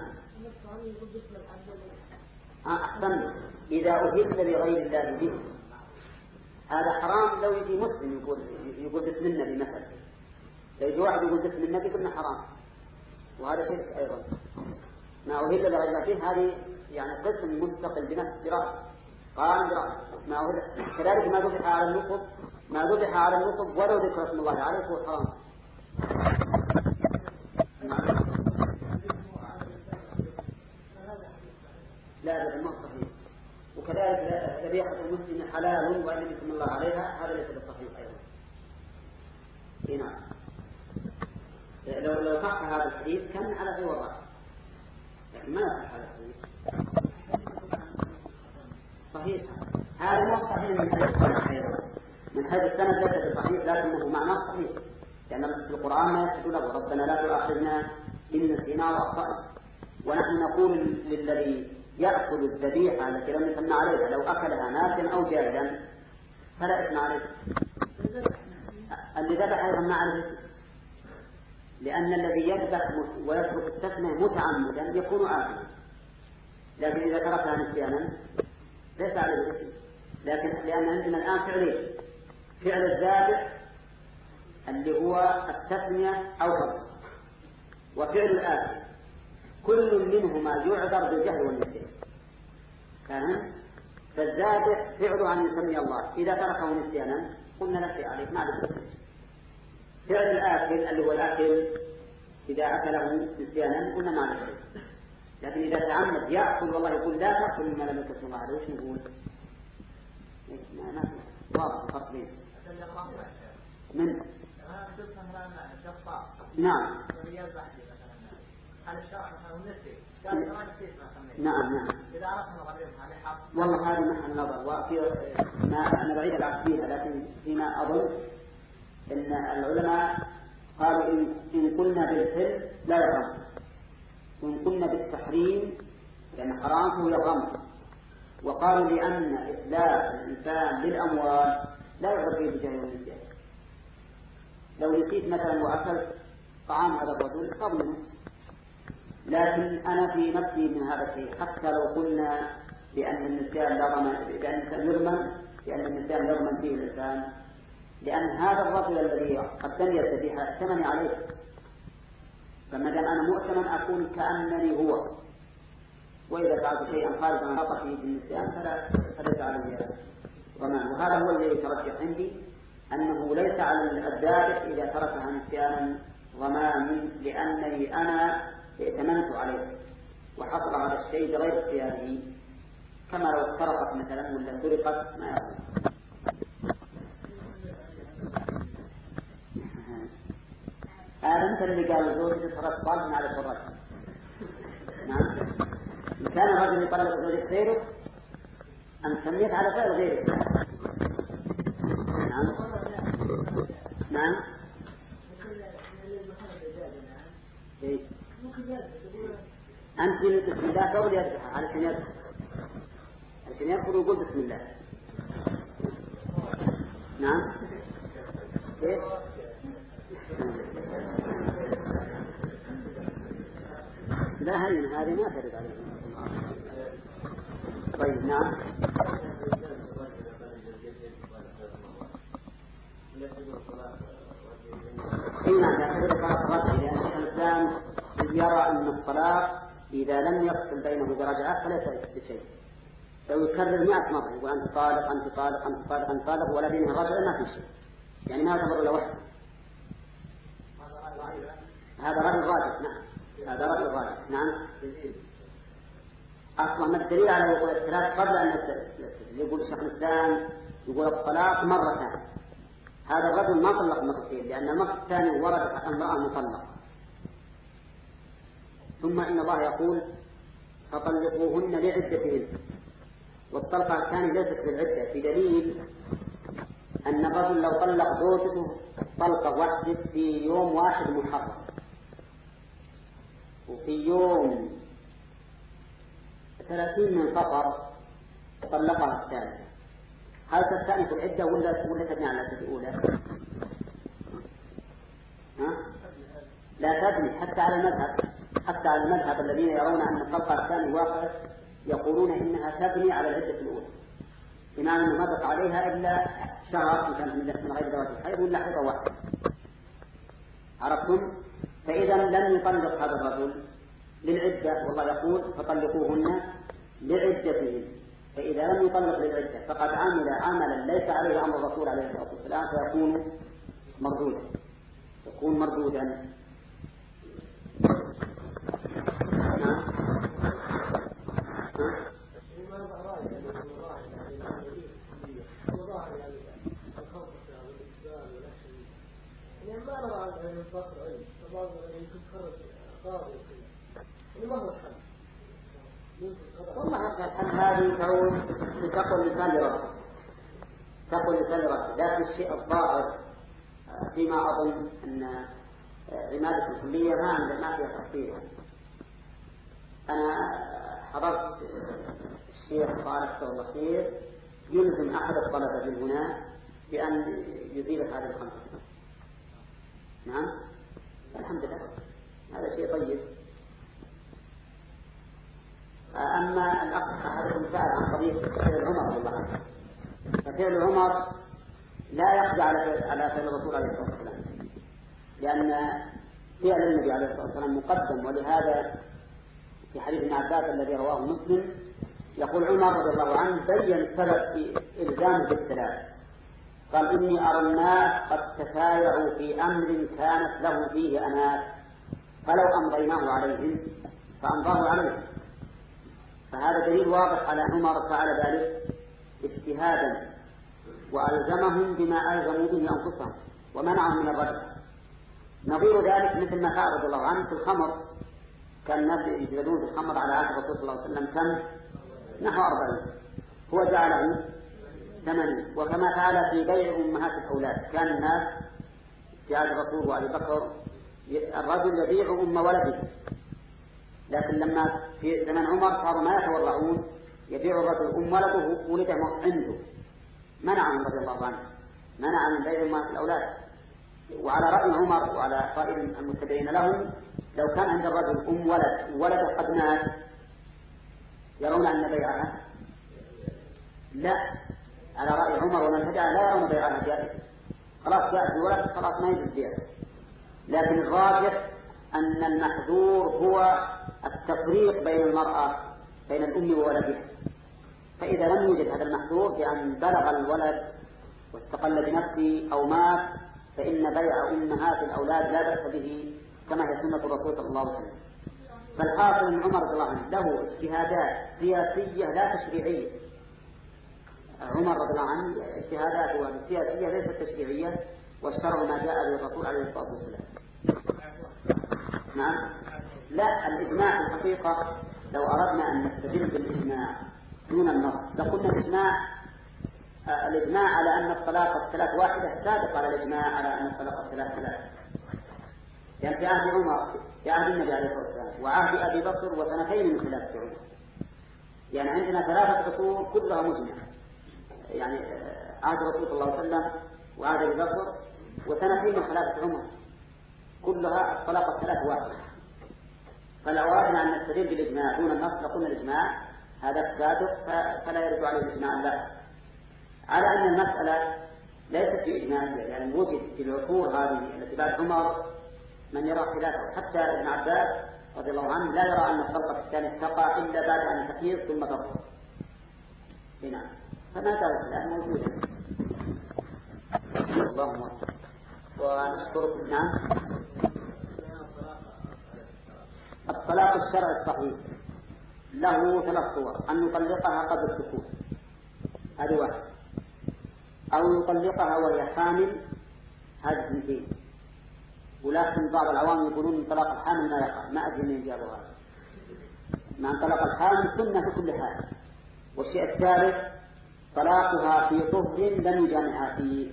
أحسن، إذا أهل لغير الله به هذا حرام. لو يجي مسلم يقول بسم النبي مثلا، لو يجي واحد يقول بسم النبي قلنا حرام، وهذا شرك أيضا. ما أهل لغير الله به هذه يعني قسم مستقل بنفس برأس قائم برأس. ما أهل كذلك ما ذبح على النصب، ما ذبح على النصب ولو ذكر اسم الله عليه هو حرام. لا هذا ما صحيح. وكذلك ذبيحة المسلم حلال وإن لم يسم الله عليها، هذا ليس بالصحيح أيضا. نعم. لو صح هذا الحديث كان على غير الرأي، لكن ما يصح هذا الحديث. صحيح، هذا مو صحيح من حيث السند أيضا، من حيث السند ليس بصحيح، لكنه معناه صحيح، لأن في القرآن ما يشهد له ربنا لا تؤاخذنا إن نسينا وأخطأنا. ونحن نقول للذي يأكل الذبيحة التي لم يسمى عليها لو أكلها ناسيا أو جاهلا فلا إثم عليه. اللي ذبح أيضا ما عليه، لأن الذي يذبح ويترك التسمية متعمدا يكون آثما، لكن إذا تركها نسيانا ليس عليه إثم. لكن لأن عندنا الآن فعلين، فعل الذابح اللي هو التسمية أو غيره، وفعل الآثم، كل منهما يعذر بالجهل والنسيان. فالذابح فعله أن يسمي الله، إذا تركه نسيانا قلنا لا شيء عليه، ما عليه. فعل الآكل اللي هو الأكل إذا أكله نسيانا قلنا ما عليه. لكن إذا تعمد يأكل والله يقول لا تأكل مما لم يكن الله عليه، وش نقول؟ ما واضح الفرق بينه. من نعم. نعم. إذا عرفنا غيرها لحق. والله هذا محل نظر، وفي ما أنا بعيد العكس فيها، لكن فيما أظن إن العلماء قالوا إن قلنا بالحل لا يغم، وإن قلنا بالتحريم لأن حرام فهو يغم. وقالوا لأن إتلاف الإنسان للأموال لا يعذر فيه بالجهل والنسيان. لو نسيت مثلا وأكلت طعام هذا الرجل قبله، لكن أنا في نفسي من هذا الشيء، حتى لو قلنا بأن النسيان لا ضمان، بأن النسيان لا يضمن فيه الإنسان، لأن هذا الرجل الذي قدم الذبيحة ائتمني عليه، فما دام أنا مؤتمن أكون كأنني هو، وإذا فعلت شيئا خارج عن خطأ فيه بالنسيان فليس عليه ضمان. وهذا هو الذي يترجح عندي، أنه ليس على الذابح إذا تركها نسيانا ضمان، لأنني أنا ائتمنت عليه وحصل هذا الشيء بغير اختياره، كما لو اخترقت مثلا ولا سرقت ما يقول. هذا مثل اللي قال زوجتي صارت طالبا على الفراش. نعم. إن كان الرجل يطلق زوجة غيره أن سميت على فعل غيره. نعم. نعم. إيه؟ أنت من بسم الله قول يذبح علشان يدخل ويقول بسم الله. نعم. إيه؟ لا هذه ما ترد عليه. طيب نعم. هنا تعتبر صلاة الرجل، لأن الإنسان يرى أن الطلاق إذا لم يفصل بينه برجعة فليس بشيء، لو يكرر 100 مرة يقول أنت طالق أنت طالق أنت طالق أنت طالق ولا بينه رجعة ما في شيء، يعني ما يعتبر إلا واحد. هذا رأي الراجح. نعم هذا رأي الراجح. نعم أصلا ما الدليل على وقوع الثلاث قبل أن يقول الشيخ الإسلام يقول الطلاق مرة ثانية. هذا الرجل ما طلق مرتين لأن المرة الثانية ورد امرأة مطلقة. ثم إن الله يقول فطلقوهن لعدتهن، والطلقة الثانية ليست بالعدة، بدليل أن الرجل لو طلق زوجته طلقة واحدة في يوم واحد محرم وفي يوم 30 من صفر طلقها الثانية، هل تستأنف العدة ولا تبني على العدة الأولى؟ لا تبني حتى على المذهب الذين يرون أن الطلقة الثانية واقعة يقولون إنها تبني على العدة الأولى، بمعنى أنه ما بقى عليها إلا شهر إن كانت من غير ذوات الحيض ولا حيضة واحدة. عرفتم؟ فإذا لم يطلق هذا الرجل للعدة، والله يقول فطلقوهن لعدتهن، فإذا لم يطلق للعدة فقد عمل عملا ليس عليه أمر الرسول عليه الصلاة والسلام فيكون مردودا. والله الحل هذه تقول لسان لرأسه، لكن الشيء الظاهر فيما أظن أن عمادة الكلية ما فيها تفصيل. أنا حضرت الشيخ صالح الله خير يلزم أحد الطلبة من هنا بأن يزيل هذه الخمسة. نعم الحمد لله هذا شيء طيب. أما الأخ أحدكم سأل عن قضية فعل عمر رضي الله عنه، ففعل عمر لا يقضي على فعل الرسول عليه الصلاة والسلام، لأن فعل النبي عليه الصلاة والسلام مقدم، ولهذا في حديث ابن عباس الذي رواه مسلم يقول عمر رضي الله عنه بين السبب في إلزامه بالثلاث، قال إني أرى الناس قد تسايعوا في أمر كانت له فيه أناس فلو أمضيناه عليهم فأمضاه عليهم. فهذا دليل واضح على عمر فعل ذلك اجتهادا وألزمهم بما ألزموا به أنفسهم ومنعهم من الرجل. نظير ذلك مثل ما فعل رضي الله عنه في الخمر، كان الناس يجلدون في الخمر على عهد الرسول صلى الله عليه وسلم كم نحو 40، هو جعله 80. وكما فعل في بيع أمهات الأولاد، كان الناس في عهد الرسول وأبي بكر الرجل يبيع أم ولده، لكن لما في زمن عمر صاروا ما يتورعون، يبيع الرجل أم ولده ولده عنده، منعهم رضي الله عنه، منع من بيع أمهات الأولاد. وعلى رأي عمر وعلى رأي المتبعين لهم لو كان عند الرجل أم ولده قد مات يرون أن بيعها لا، على رأي عمر ومن تبعه لا يرون بيعها جائزة، خلاص جاء الولد خلاص ما يجوز بيعه. لكن الراجح أن المحذور هو التفريق بين المرأة بين الأم وولدها، فإذا لم يوجد هذا المحذور بأن بلغ الولد واستقل بنفسه أو مات فإن بيع أمهات الأولاد لا بأس به كما هي سنة الرسول صلى الله عليه وسلم. فالحاصل أن عمر رضي الله عنه له اجتهادات سياسية لا تشريعية. عمر رضي الله عنه اجتهاداته السياسية ليست تشريعية، والشرع ما جاء به الرسول عليه الصلاة والسلام. نعم لا، الإجماع في الحقيقة لو أردنا أن نستدل بالإجماع دون النص لقلنا الإجماع على أن الطلاق الثلاث واحدة سابق على الإجماع على أن الطلاق الثلاث ثلاث. يعني في عهد عمر في عهد النبي عليه الصلاة والسلام وعهد أبي بكر وسنتين من خلافة عمر، يعني عندنا 3 عصور كلها مجمعة، يعني عهد الرسول صلى الله عليه وسلم وعهد أبي بكر وسنتين من خلافة عمر كلها الطلاق الثلاث واحدة. فلو أردنا أن نستدل بالإجماع دون النص لقلنا الإجماع هذا سابق فلا يرد عليه الإجماع، لا، على أن المسألة ليست بإجماع، يعني وجد في العصور هذه التي بعد عمر من يرى خلافه، حتى ابن عباس رضي الله عنه لا يرى أن الطلقة الثانية تقع إلا بعد أن تحيض ثم تطهر. نعم. فما دارت الآن موجودة. اللهم أكبر. ونشكركم. نعم. الطلاق الشرعي الصحيح له 3 صور: أن يطلقها قبل السكوت، هذه واحد، أو يطلقها وهي حامل، هذه 2. ولكن بعض العوام يقولون من طلاق الحامل ما يقع، ما أدري من جابوا هذا. مع طلاق الحامل سنة في كل حال. والشيء الثالث طلاقها في طهر لم يجامعها فيه،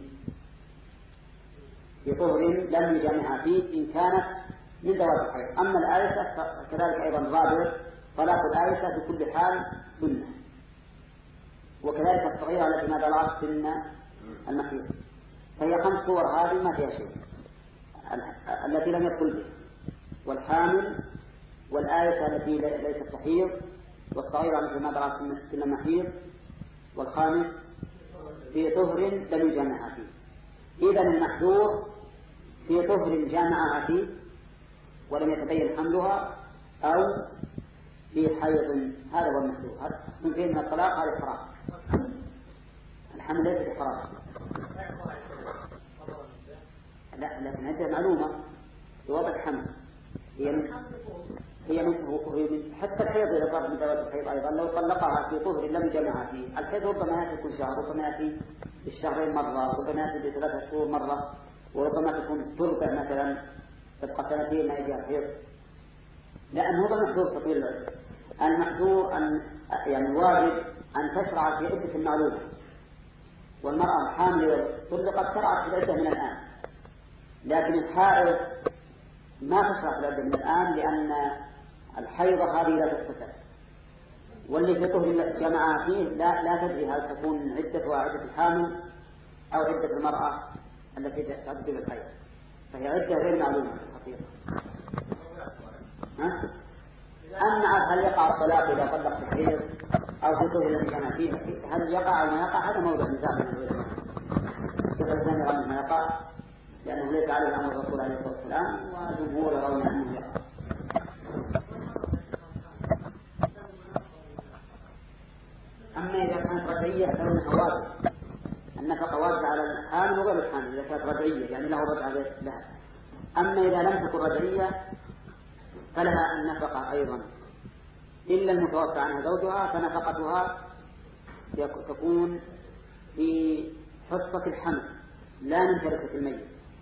في طهر لم يجامعها فيه إن كانت من ذوات الحيض. أما الآيسة كذلك أيضا رابع: طلاق الآيسة في كل حال سنة. وكذلك الصغيرة التي ما بلغت سن المحيض. فهي 5 صور هذه ما فيها شيء، التي لم يدخل به، والحامل، والآيسة التي ليست تحيض، والصغيرة التي ما بلغت سن المحيض، والخامس في طهر لم يجامعها فيه. إذا المحذور في طهر جامعها فيه ولم يتبين حملها، أو في حيض، هذا هو المحذور. هذا من الطلاق، هذا حرام. الحمل ليس بحرام. لا، لكن هذه معلومة بوضع الحمل هي من حتى الحيض إذا صار من ذوات الحيض أيضا لو طلقها في طهر لم يجمعها فيه. الحيض ربما يأتي كل شهر، ربما يأتي بالشهرين مرة، ربما يأتي ب3 شهور مرة، وربما تكون تربع مثلا تبقى 2 ما يجي الحيض. لأن هذا المحذور تطويل العدة. المحذور أن يعني الواجب أن تشرع في عدة معلومة، والمرأة الحامل طلقت شرعت في العدة من الآن، لكن الحائض ما تشرع في العدة من الآن، لأن الحيضة هذه لا تستطيع، واللي في طهر جمعها فيه لا تدري هل تكون عدتها عدة الحامل أو عدة المرأة التي تعد بالحيض، فهي عدة غير معلومة في الحقيقة. أما هل يقع الطلاق إذا طلق في الحيض أو في طهر الذي كان فيه، هل يقع أو ما يقع؟ هذا موضوع نزاع بين العلماء. الشيخ الإسلام يرى أنه يقع لأنه ليس عليه أمر الرسول عليه الصلاة والسلام، والجمهور يرون أنه يقع. أما إذا كانت رجعية فإنها واجب، النفقة واجبة على الحامل وغير الحامل إذا كانت رجعية، يعني له رجعة لها. أما إذا لم تكن رجعية فلها النفقة أيضا، إلا المتوفى عنها زوجها فنفقتها تكون في حصة الحمل لا من تركة الميت.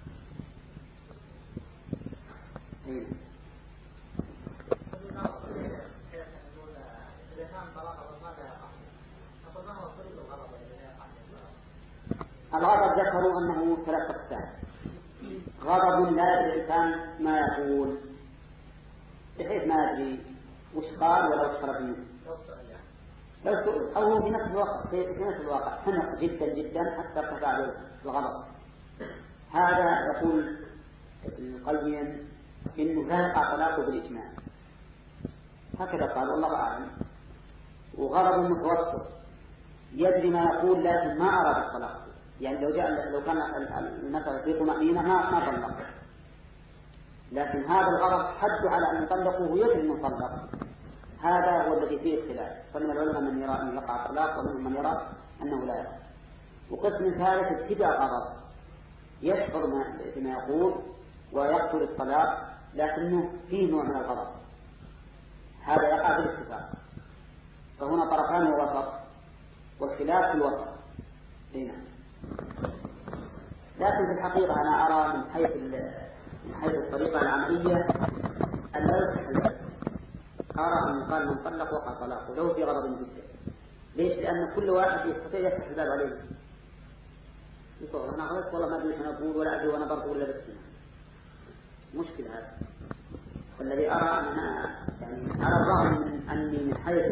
الغضب ذكروا أنه 3 أقسام: غضب لا يدري الإنسان ما يقول، بحيث ما يدري وش قال ولا وش خرج منه، لو سئل، أو في نفس الواقع حنق جدا جدا حتى ارتفع عليه الغضب. هذا يقول ابن القيم إنه لا يقع طلاقه بالإجماع، هكذا قال والله أعلم. وغضب متوسط يدري ما يقول لكن ما أراد الطلاق، يعني لو كان المسألة في طمأنينة ما طلق، لكن هذا الغضب حد على أن يطلقه ويدري أنه طلق. هذا هو الذي فيه اختلاف، فمن العلماء من يرى أنه يقع الطلاق، ومنهم من يرى أنه لا يقع. وقسم ثالث ابتداء غضب يشعر بما يقول ويقتل الطلاق، لكنه فيه نوع من الغضب، هذا يقع بالاتفاق. فهنا طرفان ووسط، والخلاف في الوسط. هنا لكن في الحقيقة أنا أرى من حيث الطريقة العملية أن لا يصح، أرى أن يقال من طلق وقع طلاقه لو في غضب جدا. ليش؟ لأن كل واحد يستطيع يفتح الباب عليه، يقول أنا غلط والله ما أدري أنا أقول ولا أدري وأنا برضو ولا بسمع، مشكلة هذا. والذي أرى أنها يعني على الرغم من أني من حيث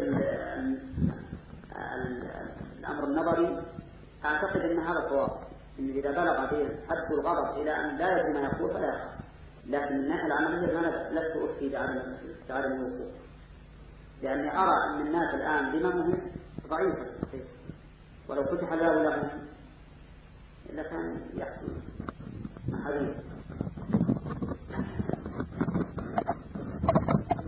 الأمر النظري أعتقد أن هذا صواب، إن إذا بلغ به حد الغضب إلى أن لا يدري ما يقول فلا يقع. لكن من الناحية العملية أنا لست أفتي بعدم الوقوع، لأني أرى أن الناس الآن ذممهم ضعيفة، ولو فتح الباب لهم إلا كان يحصل حديث.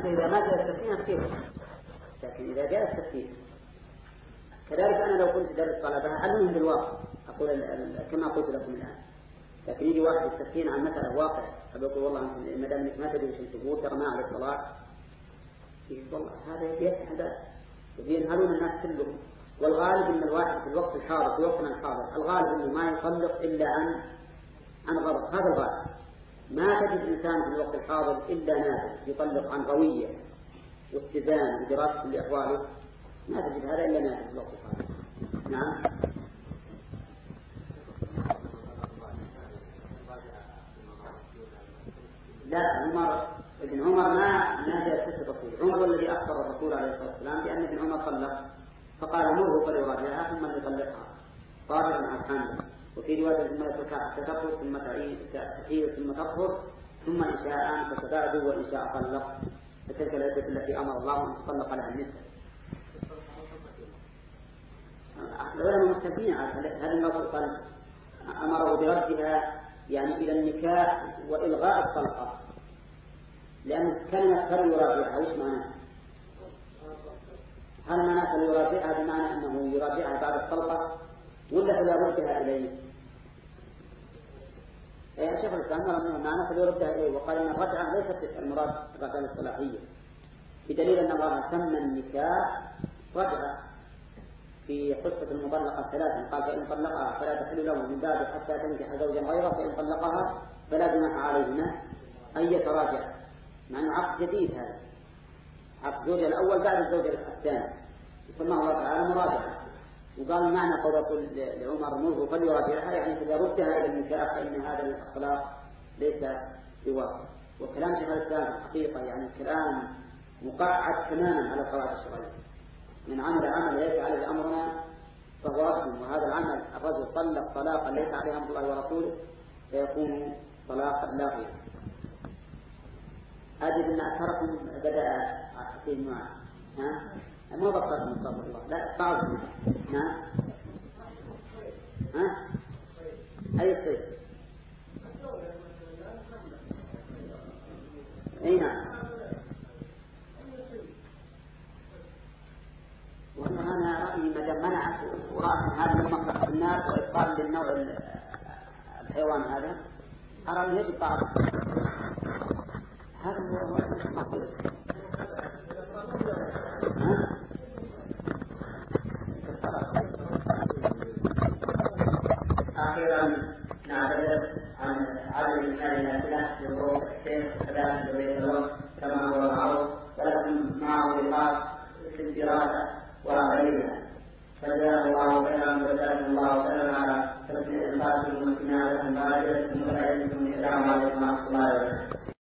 إذا ما جاء التسكين كيف؟ لكن إذا جاء التسكين كذلك أنا لو كنت درس طلبة علمهم بالواقع أقول كما قلت لكم الآن، لكن يجي واحد التسكين عن مثلا واقع فبيقول والله أنت ما دام ما تدري وش تقول ترى ما عليك صلاة، والله هذا هذا ينهلون الناس كلهم. والغالب أن الواحد في الوقت الحاضر في وقتنا الحاضر الغالب أنه ما يطلق إلا عن غضب، هذا الغالب. ما تجد إنسان في الوقت الحاضر إلا نادر يطلق عن روية واتزان ودراسة لأحواله، ما تجد هذا إلا نادر في الوقت الحاضر. نعم. لا ابن عمر ما جاء سيد الرسول. عمر الذي أخبر الرسول عليه الصلاة والسلام بأن ابن عمر طلق فقال مره فليراجعها ثم ليطلقها طاهرا عن حامل. وفي رواية ثم يتركها حتى تطهر ثم تحيض ثم تطهر ثم إن شاء فتباعدوا وإن شاء طلق، فتلك العدة التي أمر الله أن تطلق لها النساء. العلماء مختلفين هل الرسول قال أمره بردها يعني إلى النكاح وإلغاء الطلقة، لأن كلمة فليراجعها وش معناها؟ هل معنى فليراجعها بمعنى أنه يراجعها بعد الطلقة ولا فليردها إليه؟ شيخ الإسلام رحمه معنى فليردها إليه، وقال إن الرجعة ليست المراد الرجعة الصلاحية، بدليل أن الله سمى النكاح رجعة في قصة المطلقة ثلاثا، قال فإن طلقها فلا تحل له من بعد حتى تنكح زوجا غيره، فإن طلقها فلا جناح عليهما أن يتراجع، مع أنه عقد جديد هذا، عقد الزوجة الأول بعد الزوجة الثاني، يسمى الله تعالى مراجعة. وقال معنى قول لعمر مره فليراجعها يعني فليردها إلى النكاح فإن هذا الأخلاق ليس بواقع. وكلام شيخ الإسلام الحقيقة يعني كلام مقعد تماما على القواعد الشرعية. من عمل عمل ليس عليه أمرنا فهو رسم، وهذا العمل الرجل طلق طلاقا ليس عليه أمر الله ورسوله فيكون طلاقا لاغيا. أجد أن أكثركم بدأ حسين معه ما بطلت من صبر الله لا بعضهم نعم أي صيد أي نعم. والله أنا رأيي ما دام منعت ورأت هذا من مصلحة الناس وإبطال للنوع الحيوان هذا أرى أن يجب بعض هذا هو المقصود. أخيرا نعتذر عن عدم هذه الأسئلة لظروف الشيخ وكذلك لظروف كما هو معروف، ولكم معه لقاء في الدراسة وغيرها، فجزاه الله خيرا وجزاكم الله خيرا على حسن إنفاقكم واستماعكم وعلى السلام عليكم